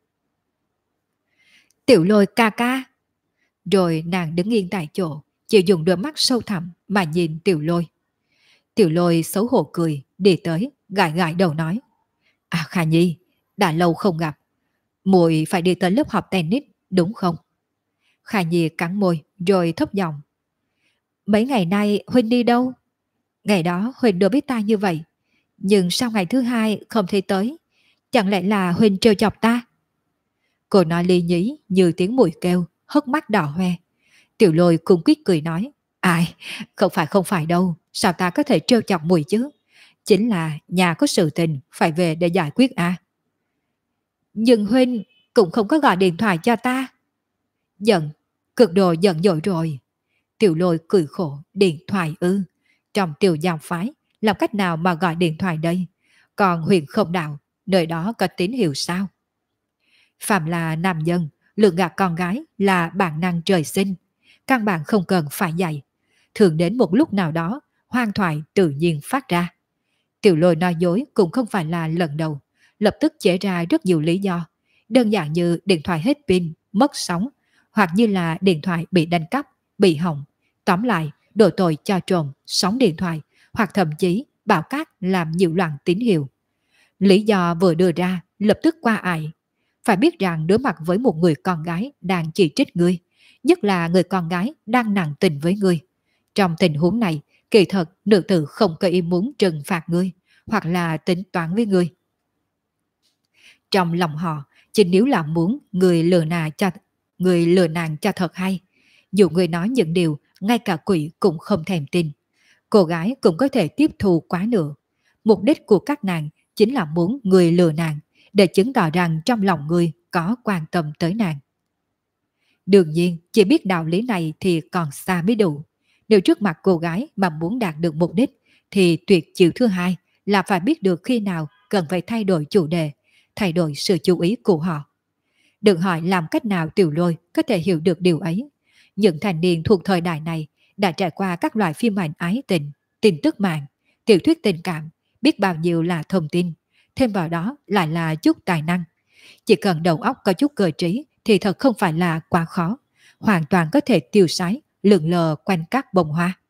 [SPEAKER 1] Tiểu Lôi ca ca. Rồi nàng đứng yên tại chỗ, chỉ dùng đôi mắt sâu thẳm mà nhìn Tiểu Lôi. Tiểu Lôi xấu hổ cười, đi tới, gãi gãi đầu nói. À Khả Nhi, đã lâu không gặp. Muội phải đi tới lớp học tennis, đúng không? Khả Nhi cắn môi, rồi thấp giọng. Mấy ngày nay Huynh đi đâu? Ngày đó Huynh đối với ta như vậy, nhưng sao ngày thứ hai không thể tới? Chẳng lẽ là Huynh trêu chọc ta? Cô nói ly nhí như tiếng mùi kêu, hốc mắt đỏ hoe. Tiểu Lôi cung quýt cười nói. Ai, không phải đâu, sao ta có thể trêu chọc muội chứ? Chính là nhà có sự tình, phải về để giải quyết à? Nhưng Huynh cũng không có gọi điện thoại cho ta. Giận, cực độ giận dỗi rồi. Tiểu Lôi cười khổ, điện thoại ư? Trong Tiểu Giao phái, làm cách nào mà gọi điện thoại đây? Còn Huyền Không Đạo, nơi đó có tín hiệu sao? Phạm là nam nhân, lượng gạt con gái là bản năng trời sinh, căn bản không cần phải dạy. Thường đến một lúc nào đó, hoang thoại tự nhiên phát ra. Tiểu Lôi nói dối cũng không phải là lần đầu, lập tức chế ra rất nhiều lý do, đơn giản như điện thoại hết pin, mất sóng, hoặc như là điện thoại bị đánh cắp, bị hỏng. Tóm lại, đổ tội cho trộm, sóng điện thoại, hoặc thậm chí bảo cát làm nhiều loạn tín hiệu. Lý do vừa đưa ra, lập tức qua ải. Phải biết rằng đối mặt với một người con gái đang chỉ trích ngươi, nhất là người con gái đang nặng tình với ngươi. Trong tình huống này, kỳ thật nữ tử không có ý muốn trừng phạt ngươi, hoặc là tính toán với ngươi. Trong lòng họ, chỉ nếu là muốn người lừa nàng cho thật hay. Dù người nói những điều ngay cả quỷ cũng không thèm tin, cô gái cũng có thể tiếp thu quá nữa. Mục đích của các nàng chính là muốn người lừa nàng, để chứng tỏ rằng trong lòng người có quan tâm tới nàng. Đương nhiên, chỉ biết đạo lý này thì còn xa mới đủ. Nếu trước mặt cô gái mà muốn đạt được mục đích, thì tuyệt chiêu thứ hai là phải biết được khi nào cần phải thay đổi chủ đề, thay đổi sự chú ý của họ. Đừng hỏi làm cách nào Tiểu Lôi có thể hiểu được điều ấy. Những thanh niên thuộc thời đại này đã trải qua các loại phim ảnh ái tình, tin tức mạng, tiểu thuyết tình cảm, biết bao nhiêu là thông tin, thêm vào đó lại là chút tài năng. Chỉ cần đầu óc có chút cơ trí thì thật không phải là quá khó, hoàn toàn có thể tiêu sái, lượn lờ quanh các bông hoa.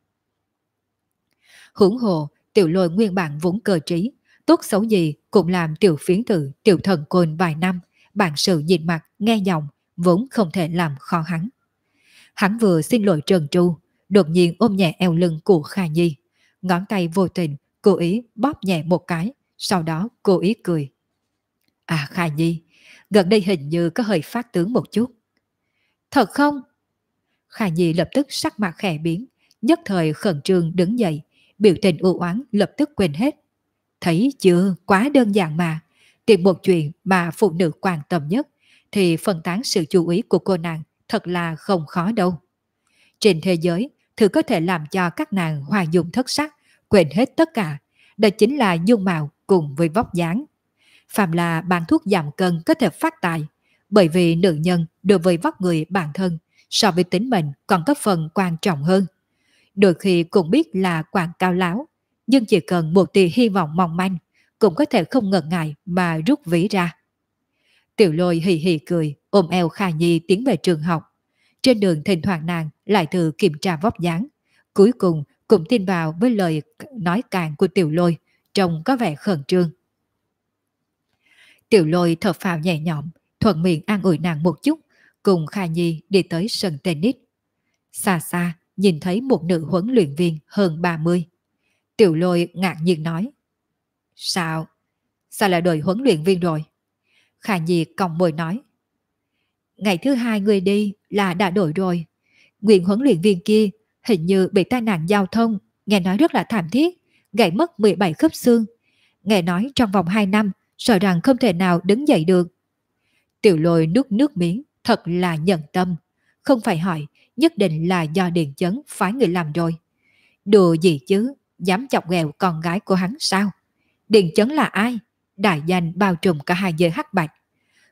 [SPEAKER 1] Huống hồ, Tiểu Lôi nguyên bản vốn cơ trí, tốt xấu gì cũng làm tiểu phiến tử, tiểu thần côn vài năm, bản sự nhìn mặt, nghe giọng, vốn không thể làm khó hắn. Hắn vừa xin lỗi Trần Tru, đột nhiên ôm nhẹ eo lưng của Kha Nhi, ngón tay vô tình cố ý bóp nhẹ một cái, sau đó cố ý cười. À Kha Nhi, gần đây hình như có hơi phát tướng một chút. Thật không? Kha Nhi lập tức sắc mặt khẽ biến, nhất thời khẩn trương đứng dậy, biểu tình u oán lập tức quên hết. Thấy chưa, quá đơn giản mà. Tìm một chuyện mà phụ nữ quan tâm nhất thì phân tán sự chú ý của cô nàng thật là không khó đâu. Trên thế giới, thứ có thể làm cho các nàng hoa dung thất sắc, quên hết tất cả, đó chính là dung mạo cùng với vóc dáng. Phàm là bán thuốc giảm cân có thể phát tài, bởi vì nữ nhân đối với vóc người bản thân so với tính mệnh còn có phần quan trọng hơn. Đôi khi cũng biết là quảng cáo láo, nhưng chỉ cần một tia hy vọng mong manh cũng có thể không ngần ngại mà rút ví ra. Tiểu Lôi hì hì cười, ôm eo Kha Nhi tiến về trường học. Trên đường thỉnh thoảng nàng lại thử kiểm tra vóc dáng, cuối cùng cũng tin vào với lời nói càng của Tiểu Lôi, trông có vẻ khẩn trương. Tiểu Lôi thở phào nhẹ nhõm, thuận miệng an ủi nàng một chút, cùng Kha Nhi đi tới sân tennis. Xa xa nhìn thấy một nữ huấn luyện viên hơn 30. Tiểu Lôi ngạc nhiên nói. Sao? Sao lại đổi huấn luyện viên rồi? Kha Nhi cong môi nói. Ngày thứ hai người đi là đã đổi rồi. Nguyên huấn luyện viên kia hình như bị tai nạn giao thông, nghe nói rất là thảm thiết, gãy mất 17 khớp xương. Nghe nói trong vòng 2 năm sợ rằng không thể nào đứng dậy được. Tiểu Lôi nuốt nước miếng, thật là nhận tâm. Không phải hỏi, nhất định là do Điền Chấn phái người làm rồi. Đùa gì chứ, dám chọc ghẹo con gái của hắn sao? Điền Chấn là ai? Đại danh bao trùm cả hai giới hắc bạch.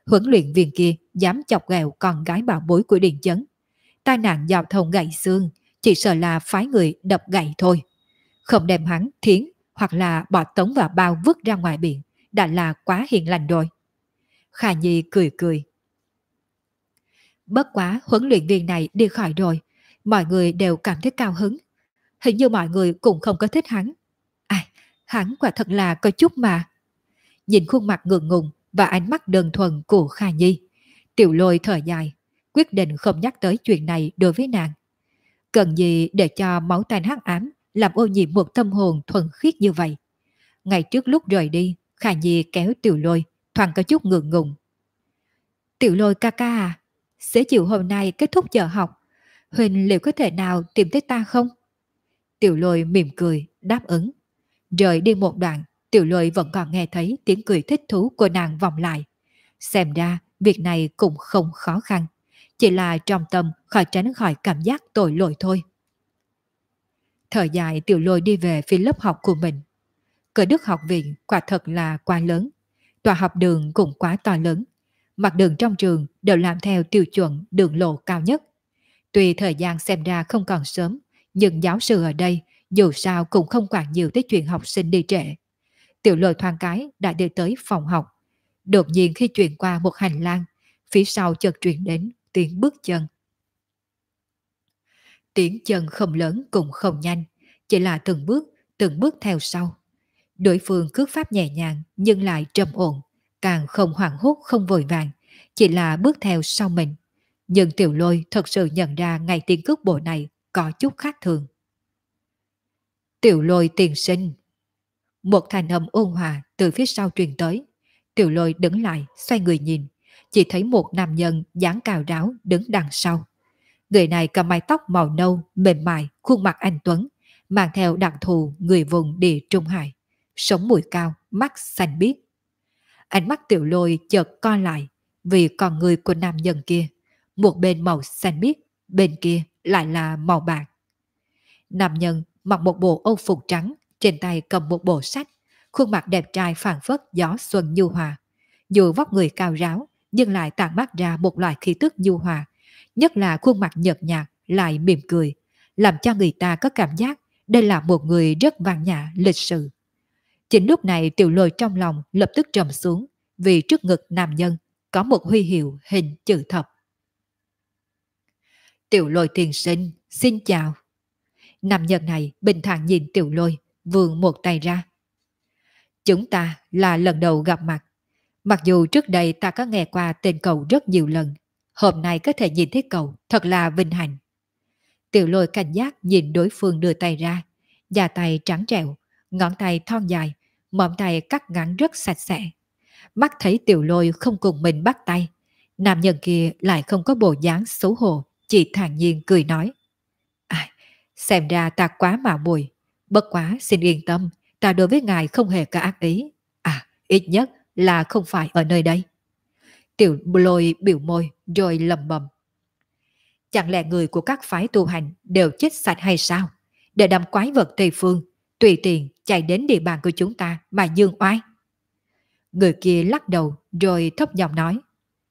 [SPEAKER 1] huấn luyện viên kia dám chọc ghẹo con gái bảo bối của Điền Chấn. Tai nạn giao thông gãy xương, chỉ sợ là phái người đập gãy thôi. Không đem hắn thiến hoặc là bỏ tống và bao vứt ra ngoài biển, đã là quá hiền lành rồi. Khả Nhi cười cười. Bất quá huấn luyện viên này đi khỏi rồi, mọi người đều cảm thấy cao hứng. Hình như mọi người cũng không có thích hắn. Ai, hắn quả thật là có chút mà. Nhìn khuôn mặt ngượng ngùng và ánh mắt đơn thuần của Khả Nhi, Tiểu Lôi thở dài, quyết định không nhắc tới chuyện này đối với nàng. Cần gì để cho máu tanh hắc ám làm ô nhiễm một tâm hồn thuần khiết như vậy. Ngay trước lúc rời đi, Khả Nhi kéo Tiểu Lôi, thoáng có chút ngượng ngùng. Tiểu Lôi ca ca à, xế chiều hôm nay kết thúc giờ học, Huỳnh liệu có thể nào tìm thấy ta không? Tiểu Lôi mỉm cười, đáp ứng. Rời đi một đoạn, Tiểu Lôi vẫn còn nghe thấy tiếng cười thích thú của nàng vọng lại. Xem ra, việc này cũng không khó khăn. Chỉ là trong tâm khỏi tránh khỏi cảm giác tội lỗi thôi. Thời dài Tiểu Lôi đi về phía lớp học của mình. Cờ Đức học viện quả thật là quá lớn. Tòa học đường cũng quá to lớn. Mặt đường trong trường đều làm theo tiêu chuẩn đường lộ cao nhất. Tuy thời gian xem ra không còn sớm, nhưng giáo sư ở đây dù sao cũng không quản nhiều tới chuyện học sinh đi trễ. Tiểu Lôi thoáng cái đã đi tới phòng học. Đột nhiên khi chuyển qua một hành lang, phía sau chợt truyền đến tiếng bước chân. Tiếng chân không lớn cũng không nhanh, chỉ là từng bước theo sau. Đối phương cước pháp nhẹ nhàng nhưng lại trầm ổn, càng không hoảng hốt không vội vàng, chỉ là bước theo sau mình. Nhưng Tiểu Lôi thật sự nhận ra ngày tiếng cước bộ này có chút khác thường. Tiểu Lôi tiền sinh. Một thanh âm ôn hòa từ phía sau truyền tới. Tiểu Lôi đứng lại, xoay người nhìn, chỉ thấy một nam nhân dáng cao ráo đứng đằng sau. Người này cầm mái tóc màu nâu, mềm mại, khuôn mặt anh tuấn, mang theo đặc thù người vùng địa Trung Hải, sống mũi cao, mắt xanh biếc. Ánh mắt Tiểu Lôi chợt co lại, vì con người của nam nhân kia, một bên màu xanh biếc, bên kia lại là màu bạc. Nam nhân mặc một bộ âu phục trắng, trên tay cầm một bộ sách, khuôn mặt đẹp trai phảng phất gió xuân nhu hòa. Dù vóc người cao ráo, nhưng lại tản mát ra một loại khí tức nhu hòa, nhất là khuôn mặt nhợt nhạt lại mỉm cười, làm cho người ta có cảm giác đây là một người rất văn nhã lịch sự. Chính lúc này Tiểu Lôi trong lòng lập tức trầm xuống, vì trước ngực nam nhân có một huy hiệu hình chữ thập. Tiểu Lôi tiên sinh, xin chào. Nam nhân này bình thản nhìn Tiểu Lôi, vươn một tay ra. Chúng ta là lần đầu gặp mặt. Mặc dù trước đây ta có nghe qua tên cậu rất nhiều lần, hôm nay có thể nhìn thấy cậu thật là vinh hạnh. Tiểu Lôi cảnh giác nhìn đối phương đưa tay ra, da tay trắng trẻo, ngón tay thon dài, móng tay cắt ngắn rất sạch sẽ. Mắt thấy Tiểu Lôi không cùng mình bắt tay, nam nhân kia lại không có bộ dáng xấu hổ, chỉ thản nhiên cười nói. À, xem ra ta quá mạo muội, bất quá xin yên tâm, ta đối với ngài không hề có ác ý. À, ít nhất là không phải ở nơi đây. Tiểu Lôi biểu môi rồi lầm bầm. Chẳng lẽ người của các phái tu hành đều chết sạch hay sao? Để đám quái vật Tây Phương tùy tiện chạy đến địa bàn của chúng ta mà dương oai. Người kia lắc đầu rồi thấp giọng nói.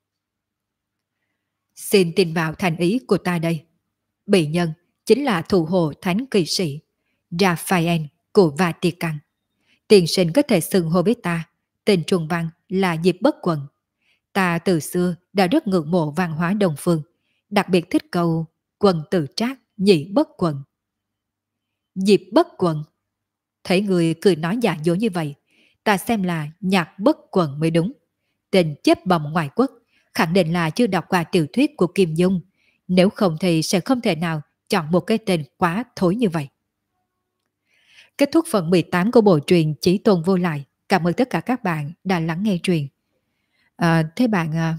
[SPEAKER 1] Xin tin vào thành ý của ta đây. Bị nhân chính là thủ hộ thánh kỳ sĩ Raphael của Vatican. Tiền sinh có thể xưng hô với ta, tên trung văn là Diệp Bất Quần. Ta từ xưa đã rất ngưỡng mộ văn hóa Đông Phương, đặc biệt thích câu quần tự trác nhị bất quần. Diệp Bất Quần. Thấy người cười nói giả dối như vậy, ta xem là Nhạc Bất Quần mới đúng. Tên chép bầm ngoại quốc, khẳng định là chưa đọc qua tiểu thuyết của Kim Dung, nếu không thì sẽ không thể nào chọn một cái tên quá thối như vậy. Kết thúc phần 18 của bộ truyện Chí Tôn Vô Lại. Cảm ơn tất cả các bạn đã lắng nghe truyện. Thế bạn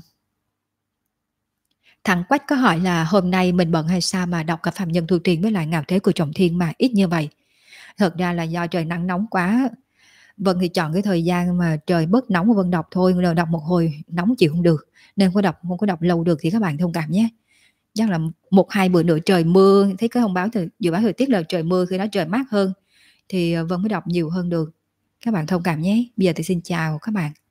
[SPEAKER 1] Thằng Quách có hỏi là hôm nay mình bận hay sao mà đọc cả Phạm Nhân Thu Tiên với lại Ngạo Thế của Trọng Thiên mà ít như vậy. Thật ra là do trời nắng nóng quá. Vân thì chọn cái thời gian mà trời bớt nóng mà Vân đọc thôi, rồi đọc một hồi nóng chịu không được, nên không có đọc lâu được thì các bạn thông cảm nhé. Chắc là 1-2 bữa nữa trời mưa, thấy cái thông báo dự báo thời tiết là trời mưa, khi đó trời mát hơn thì Vân mới đọc nhiều hơn được. Các bạn thông cảm nhé. Bây giờ thì xin chào các bạn.